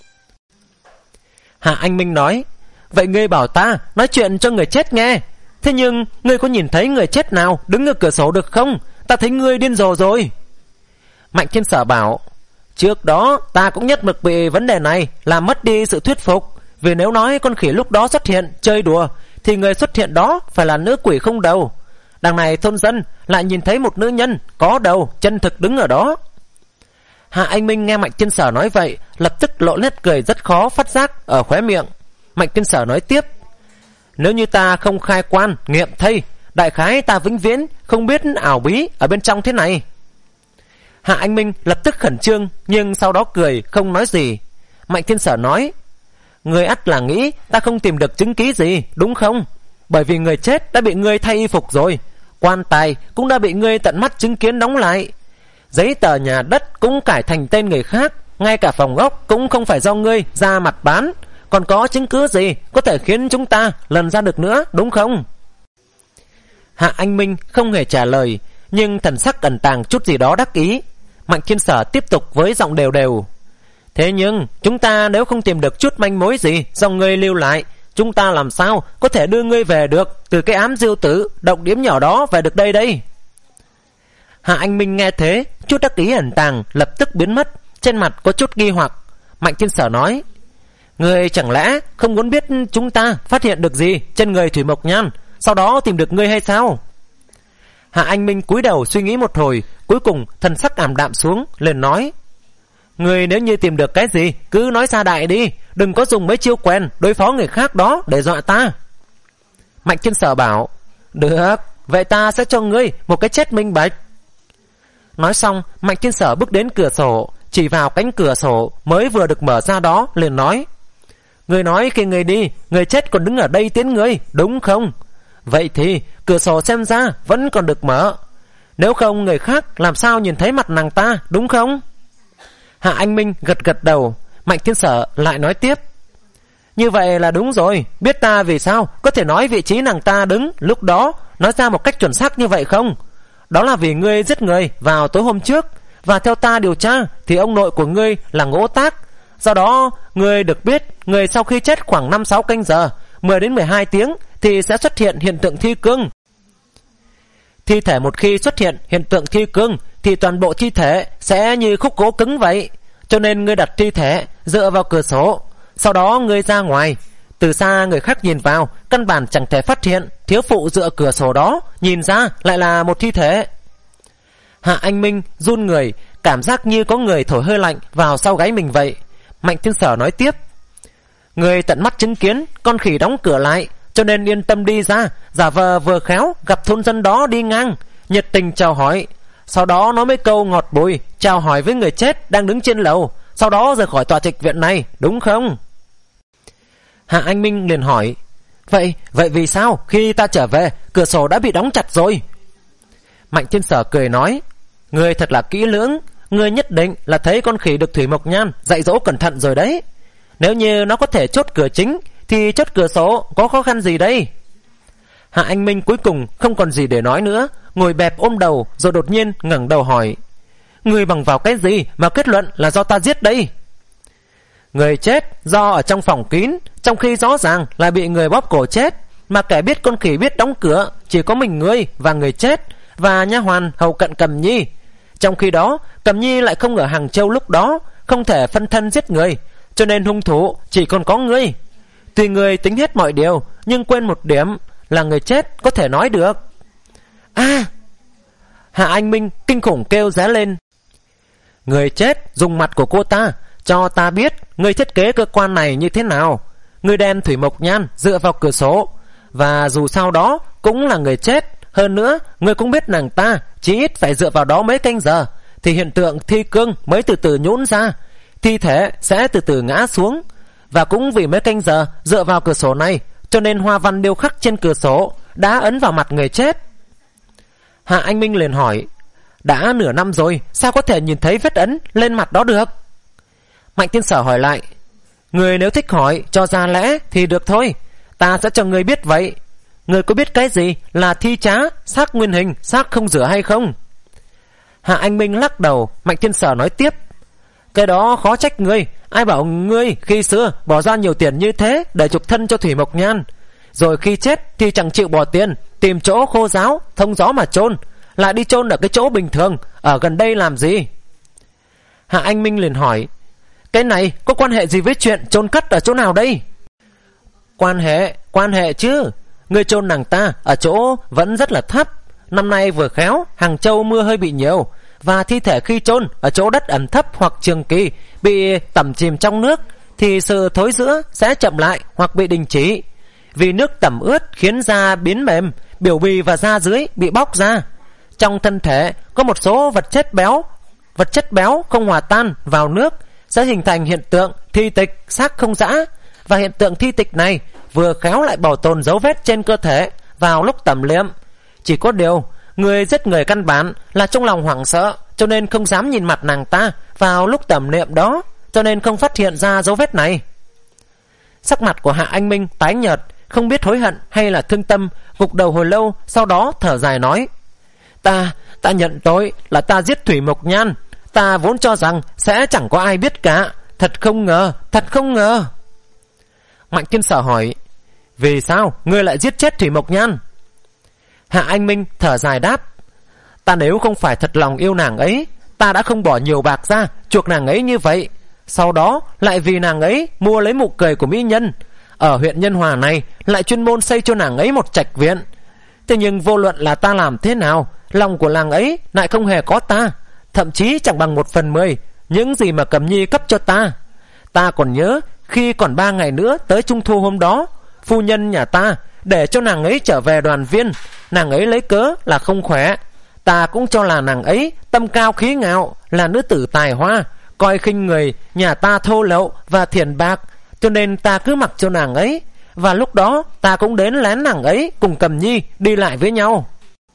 Hạ Anh Minh nói, vậy ngươi bảo ta nói chuyện cho người chết nghe, thế nhưng ngươi có nhìn thấy người chết nào đứng ở cửa sổ được không? Ta thấy ngươi điên rồ rồi. Mạnh Thiên Sở bảo, trước đó ta cũng nhất mực bị vấn đề này làm mất đi sự thuyết phục, vì nếu nói con khỉ lúc đó xuất hiện chơi đùa thì người xuất hiện đó phải là nữ quỷ không đầu. Đằng này thôn dân lại nhìn thấy một nữ nhân có đầu chân thực đứng ở đó. Hạ Anh Minh nghe Mạnh Thiên Sở nói vậy, lập tức lộ nét cười rất khó phát giác ở khóe miệng. Mạnh Thiên Sở nói tiếp, nếu như ta không khai quan nghiệm thây, đại khái ta vĩnh viễn không biết ảo bí ở bên trong thế này. Hạ Anh Minh lập tức khẩn trương, nhưng sau đó cười không nói gì. Mạnh Thiên Sở nói, ngươi ắt là nghĩ ta không tìm được chứng cứ gì đúng không? Bởi vì người chết đã bị ngươi thay y phục rồi, quan tài cũng đã bị ngươi tận mắt chứng kiến đóng lại, giấy tờ nhà đất cũng cải thành tên người khác, ngay cả phòng ốc cũng không phải do ngươi ra mặt bán, còn có chứng cứ gì có thể khiến chúng ta lần ra được nữa đúng không? Hạ Anh Minh không hề trả lời, nhưng thần sắc ẩn tàng chút gì đó đắc ý. Mạnh Thiên Sở tiếp tục với giọng đều đều, thế nhưng chúng ta nếu không tìm được chút manh mối gì do ngươi lưu lại, chúng ta làm sao có thể đưa ngươi về được từ cái ám diêu tử động điểm nhỏ đó về được đây đây? Hạ Anh Minh nghe thế, chút đắc ý ẩn tàng lập tức biến mất, trên mặt có chút nghi hoặc. Mạnh Thiên Sở nói, ngươi chẳng lẽ không muốn biết chúng ta phát hiện được gì trên người Thủy Mộc Nhan, sau đó tìm được ngươi hay sao? Hạ Anh Minh cúi đầu suy nghĩ một hồi, cuối cùng thần sắc ảm đạm xuống, liền nói, ngươi nếu như tìm được cái gì cứ nói ra đại đi, đừng có dùng mấy chiêu quen đối phó người khác đó để dọa ta. Mạnh Thiên Sở bảo, được, vậy ta sẽ cho ngươi một cái chết minh bạch. Nói xong, Mạnh Thiên Sở bước đến cửa sổ, chỉ vào cánh cửa sổ mới vừa được mở ra đó, liền nói, ngươi nói khi ngươi đi, người chết còn đứng ở đây tiến ngươi, đúng không? Vậy thì cửa sổ xem ra vẫn còn được mở, nếu không người khác làm sao nhìn thấy mặt nàng ta, đúng không? Hạ Anh Minh gật gật đầu. Mạnh Thiên Sở lại nói tiếp, như vậy là đúng rồi, biết ta vì sao có thể nói vị trí nàng ta đứng lúc đó nói ra một cách chuẩn xác như vậy không? Đó là vì ngươi giết người vào tối hôm trước, và theo ta điều tra thì ông nội của ngươi là Ngỗ Tác, do đó ngươi được biết người sau khi chết khoảng năm sáu canh giờ, mười đến mười hai tiếng thì sẽ xuất hiện hiện tượng thi cương. Thi thể một khi xuất hiện hiện tượng thi cương thì toàn bộ thi thể sẽ như khúc gỗ cứng vậy, cho nên ngươi đặt thi thể dựa vào cửa sổ, sau đó ngươi ra ngoài, từ xa người khác nhìn vào căn bản chẳng thể phát hiện thiếu phụ dựa cửa sổ đó nhìn ra lại là một thi thể. Hạ Anh Minh run người, cảm giác như có người thổi hơi lạnh vào sau gáy mình vậy. Mạnh Thiên Sở nói tiếp, người tận mắt chứng kiến con khỉ đóng cửa lại, cho nên yên tâm đi ra, giả vờ vừa khéo gặp thôn dân đó đi ngang, nhiệt tình chào hỏi, sau đó nói mấy câu ngọt bùi chào hỏi với người chết đang đứng trên lầu, sau đó rời khỏi tòa trạch viện này, đúng không? Hạ Anh Minh liền hỏi, Vậy, vậy vì sao khi ta trở về cửa sổ đã bị đóng chặt rồi? Mạnh Thiên Sở cười nói, ngươi thật là kỹ lưỡng, ngươi nhất định là thấy con khỉ được Thủy Mộc Nhan dạy dỗ cẩn thận rồi đấy. Nếu như nó có thể chốt cửa chính thì chốt cửa sổ có khó khăn gì đây? Hạ Anh Minh cuối cùng không còn gì để nói nữa, ngồi bẹp ôm đầu, rồi đột nhiên ngẩng đầu hỏi: Người bằng vào cái gì mà kết luận là do ta giết đây? Người chết do ở trong phòng kín, trong khi rõ ràng là bị người bóp cổ chết, mà kẻ biết con khỉ biết đóng cửa chỉ có mình ngươi và người chết và nha hoàn hầu cận Cẩm Nhi. Trong khi đó Cẩm Nhi lại không ở Hàng Châu lúc đó, không thể phân thân giết người, cho nên hung thủ chỉ còn có ngươi. Tuy người tính hết mọi điều, nhưng quên một điểm là người chết có thể nói được. À! Hạ Anh Minh kinh khủng kêu ré lên. Người chết dùng mặt của cô ta cho ta biết người thiết kế cơ quan này như thế nào. Người đem Thủy Mộc Nhan dựa vào cửa sổ, và dù sao đó cũng là người chết. Hơn nữa người cũng biết nàng ta chỉ ít phải dựa vào đó mấy canh giờ thì hiện tượng thi cương mới từ từ nhũn ra, thi thể sẽ từ từ ngã xuống. Và cũng vì mấy canh giờ dựa vào cửa sổ này, cho nên hoa văn điêu khắc trên cửa sổ đã ấn vào mặt người chết. Hạ Anh Minh liền hỏi: Đã nửa năm rồi, sao có thể nhìn thấy vết ấn lên mặt đó được? Mạnh Tiên Sở hỏi lại: Người nếu thích hỏi cho ra lẽ thì được thôi, ta sẽ cho người biết vậy. Người có biết cái gì là thi trá, xác nguyên hình, xác không rửa hay không? Hạ Anh Minh lắc đầu. Mạnh Tiên Sở nói tiếp: Cái đó khó trách ngươi. Ai bảo ngươi khi xưa bỏ ra nhiều tiền như thế để chụp thân cho Thủy Mộc Nhan, rồi khi chết thì chẳng chịu bỏ tiền tìm chỗ khô ráo thông gió mà chôn, lại đi chôn ở cái chỗ bình thường ở gần đây làm gì? Hạ Anh Minh liền hỏi: Cái này có quan hệ gì với chuyện chôn cất ở chỗ nào đây? Quan hệ, quan hệ chứ. Ngươi chôn nàng ta ở chỗ vẫn rất là thấp. Năm nay vừa khéo Hàng Châu mưa hơi bị nhiều, và thi thể khi chôn ở chỗ đất ẩm thấp hoặc trường kỳ bị tẩm chìm trong nước thì sự thối rữa sẽ chậm lại hoặc bị đình chỉ. Vì nước tẩm ướt khiến da biến mềm, biểu bì và da dưới bị bóc ra. Trong thân thể có một số vật chất béo, vật chất béo không hòa tan vào nước sẽ hình thành hiện tượng thi tịch xác không giã, và hiện tượng thi tịch này vừa khéo lại bảo tồn dấu vết trên cơ thể vào lúc tẩm liệm. Chỉ có điều người giết người căn bản là trong lòng hoảng sợ, cho nên không dám nhìn mặt nàng ta vào lúc tẩm liệm đó, cho nên không phát hiện ra dấu vết này. Sắc mặt của Hạ Anh Minh tái nhợt, không biết hối hận hay là thương tâm, gục đầu hồi lâu, sau đó thở dài nói: Ta, ta nhận tội là ta giết Thủy Mộc Nhan. Ta vốn cho rằng sẽ chẳng có ai biết cả. Thật không ngờ, thật không ngờ. Mạnh Tiên Sở hỏi: Vì sao ngươi lại giết chết Thủy Mộc Nhan? Hạ Anh Minh thở dài đáp: Ta nếu không phải thật lòng yêu nàng ấy, ta đã không bỏ nhiều bạc ra chuộc nàng ấy như vậy. Sau đó lại vì nàng ấy mua lấy nụ cười của mỹ nhân ở huyện Nhân Hòa này, lại chuyên môn xây cho nàng ấy một trạch viện. Thế nhưng vô luận là ta làm thế nào, lòng của nàng ấy lại không hề có ta, thậm chí chẳng bằng một phần mười những gì mà Cẩm Nhi cấp cho ta. Ta còn nhớ khi còn ba ngày nữa tới Trung Thu hôm đó, phu nhân nhà ta để cho nàng ấy trở về đoàn viên. Nàng ấy lấy cớ là không khỏe. Ta cũng cho là nàng ấy tâm cao khí ngạo, là nữ tử tài hoa, coi khinh người nhà ta thô lậu và thiền bạc, cho nên ta cứ mặc cho nàng ấy. Và lúc đó ta cũng đến lén nàng ấy cùng Cẩm Nhi đi lại với nhau.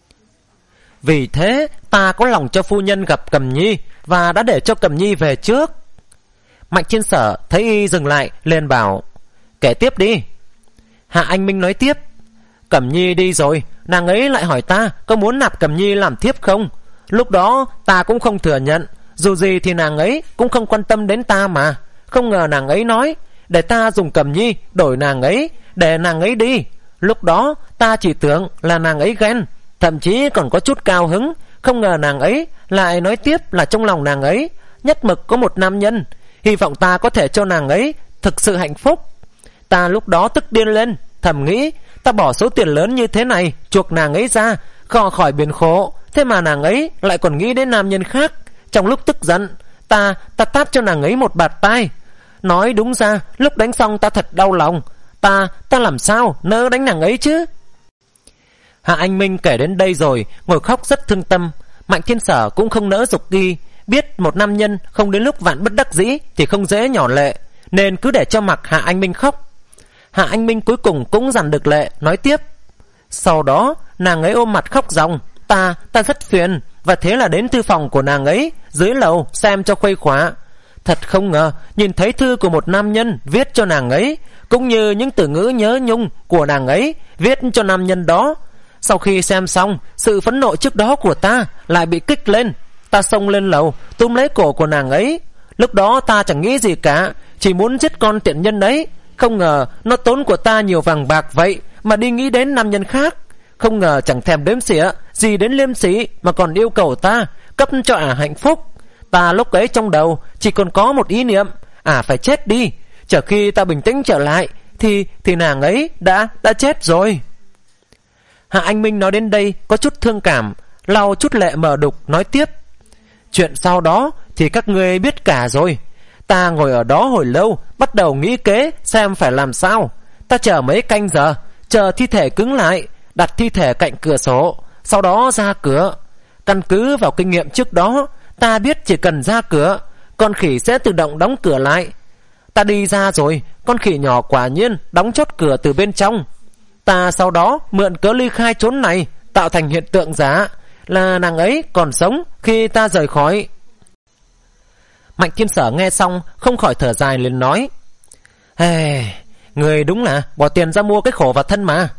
Vì thế ta có lòng cho phu nhân gặp Cẩm Nhi, và đã để cho Cẩm Nhi về trước. Mạnh Tiên Sở thấy y dừng lại liền bảo: Kể tiếp đi. Hạ Anh Minh nói tiếp: Cẩm Nhi đi rồi, nàng ấy lại hỏi ta có muốn nạp Cẩm Nhi làm thiếp không. Lúc đó ta cũng không thừa nhận, dù gì thì nàng ấy cũng không quan tâm đến ta mà. Không ngờ nàng ấy nói để ta dùng Cẩm Nhi đổi nàng ấy, để nàng ấy đi. Lúc đó ta chỉ tưởng là nàng ấy ghen, thậm chí còn có chút cao hứng. Không ngờ nàng ấy lại nói tiếp là trong lòng nàng ấy nhất mực có một nam nhân, hy vọng ta có thể cho nàng ấy thực sự hạnh phúc. Ta lúc đó tức điên lên, thầm nghĩ ta bỏ số tiền lớn như thế này chuộc nàng ấy ra khỏi khỏi biển khổ, thế mà nàng ấy lại còn nghĩ đến nam nhân khác. Trong lúc tức giận, ta ta tát cho nàng ấy một bạt tai. Nói đúng ra lúc đánh xong ta thật đau lòng. Ta ta làm sao nỡ đánh nàng ấy chứ? Hạ Anh Minh kể đến đây rồi ngồi khóc rất thương tâm. Mạnh Thiên Sở cũng không nỡ giục đi, biết một nam nhân không đến lúc vạn bất đắc dĩ thì không dễ nhỏ lệ, nên cứ để cho mặc Hạ Anh Minh khóc. Hạ Anh Minh cuối cùng cũng dằn được lệ, nói tiếp: Sau đó nàng ấy ôm mặt khóc ròng. Ta ta rất phiền, và thế là đến thư phòng của nàng ấy dưới lầu xem cho khuây khóa. Thật không ngờ nhìn thấy thư của một nam nhân viết cho nàng ấy, cũng như những từ ngữ nhớ nhung của nàng ấy viết cho nam nhân đó. Sau khi xem xong, sự phẫn nộ trước đó của ta lại bị kích lên. Ta xông lên lầu túm lấy cổ của nàng ấy. Lúc đó ta chẳng nghĩ gì cả, chỉ muốn giết con tiện nhân ấy. Không ngờ nó tốn của ta nhiều vàng bạc vậy mà đi nghĩ đến nam nhân khác. Không ngờ chẳng thèm đếm xỉa gì đến liêm sỉ mà còn yêu cầu ta cấp cho ả hạnh phúc. Ta lúc ấy trong đầu chỉ còn có một ý niệm, ả phải chết đi. Chờ khi ta bình tĩnh trở lại thì thì nàng ấy đã đã chết rồi. Hạ Anh Minh nói đến đây có chút thương cảm, lau chút lệ mờ đục nói tiếp. Chuyện sau đó thì các ngươi biết cả rồi. Ta ngồi ở đó hồi lâu, bắt đầu nghĩ kế xem phải làm sao. Ta chờ mấy canh giờ, chờ thi thể cứng lại, đặt thi thể cạnh cửa sổ, sau đó ra cửa. Căn cứ vào kinh nghiệm trước đó, ta biết chỉ cần ra cửa, con khỉ sẽ tự động đóng cửa lại. Ta đi ra rồi, con khỉ nhỏ quả nhiên đóng chốt cửa từ bên trong. Ta sau đó mượn cớ ly khai trốn này, tạo thành hiện tượng giả là nàng ấy còn sống khi ta rời khỏi. Mạnh Thiên Sở nghe xong không khỏi thở dài liền nói: Hey, người đúng là bỏ tiền ra mua cái khổ vào thân mà.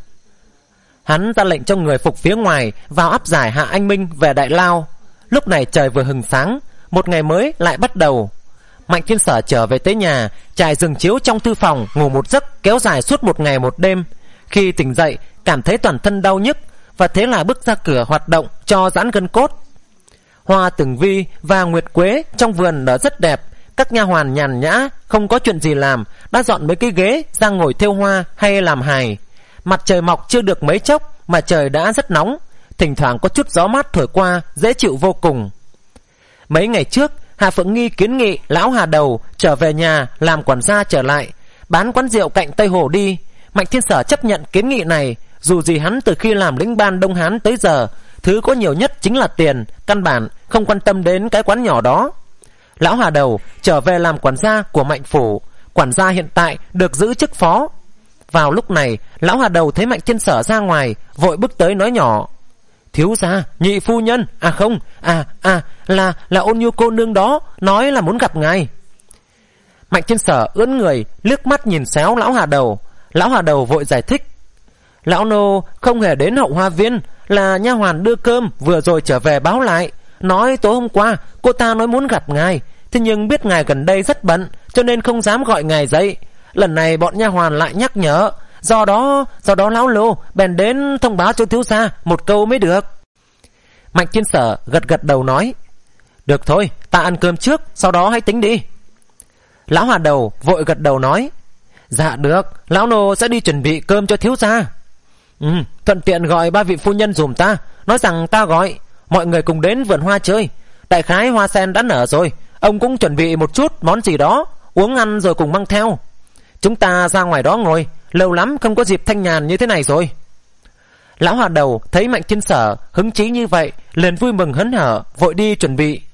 Hắn ra lệnh cho người phục phía ngoài vào áp giải Hạ Anh Minh về Đại Lao. Lúc này trời vừa hừng sáng, một ngày mới lại bắt đầu. Mạnh Thiên Sở trở về tới nhà, trải giường chiếu trong thư phòng, ngủ một giấc kéo dài suốt một ngày một đêm. Khi tỉnh dậy cảm thấy toàn thân đau nhức, và thế là bước ra cửa hoạt động cho giãn gân cốt. Hoa Tường Vi và Nguyệt Quế trong vườn nở rất đẹp. Các nha hoàn nhàn nhã không có chuyện gì làm đã dọn mấy cái ghế ra ngồi thêu hoa hay làm hài. Mặt trời mọc chưa được mấy chốc mà trời đã rất nóng, thỉnh thoảng có chút gió mát thổi qua, dễ chịu vô cùng. Mấy ngày trước Hạ Phượng Nghi kiến nghị lão Hà Đầu trở về nhà làm quản gia trở lại, bán quán rượu cạnh Tây Hồ đi. Mạnh Thiên Sở chấp nhận kiến nghị này. Dù gì hắn từ khi làm lĩnh ban Đông Hán tới giờ, thứ có nhiều nhất chính là tiền, căn bản không quan tâm đến cái quán nhỏ đó. Lão Hà Đầu trở về làm quản gia của Mạnh Phủ. Quản gia hiện tại được giữ chức phó. Vào lúc này lão Hà Đầu thấy Mạnh Thiên Sở ra ngoài, vội bước tới nói nhỏ: Thiếu gia, nhị phu nhân, à không, à à là là Ôn Nhu cô nương đó nói là muốn gặp ngài. Mạnh Thiên Sở ưỡn người liếc mắt nhìn xéo lão Hà Đầu. Lão Hà Đầu vội giải thích: Lão nô không hề đến Hậu Hoa Viên, là nha hoàn đưa cơm vừa rồi trở về báo lại, nói tối hôm qua cô ta nói muốn gặp ngài, thế nhưng biết ngài gần đây rất bận cho nên không dám gọi ngài dậy. Lần này bọn nha hoàn lại nhắc nhở, do đó do đó lão lô bèn đến thông báo cho thiếu gia một câu mới được. Mạnh Thiên Sở gật gật đầu nói: Được thôi, ta ăn cơm trước, sau đó hãy tính đi. Lão Hà Đầu vội gật đầu nói: Dạ được, lão nô sẽ đi chuẩn bị cơm cho thiếu gia. Ừ, thuận tiện gọi ba vị phu nhân dùm ta, nói rằng ta gọi, mọi người cùng đến vườn hoa chơi. Đại khái hoa sen đã nở rồi, ông cũng chuẩn bị một chút món gì đó, uống ăn rồi cùng mang theo. Chúng ta ra ngoài đó ngồi, lâu lắm không có dịp thanh nhàn như thế này rồi. Lão Hà Đầu thấy Mạnh Thiên Sở hứng chí như vậy, liền vui mừng hớn hở, vội đi chuẩn bị.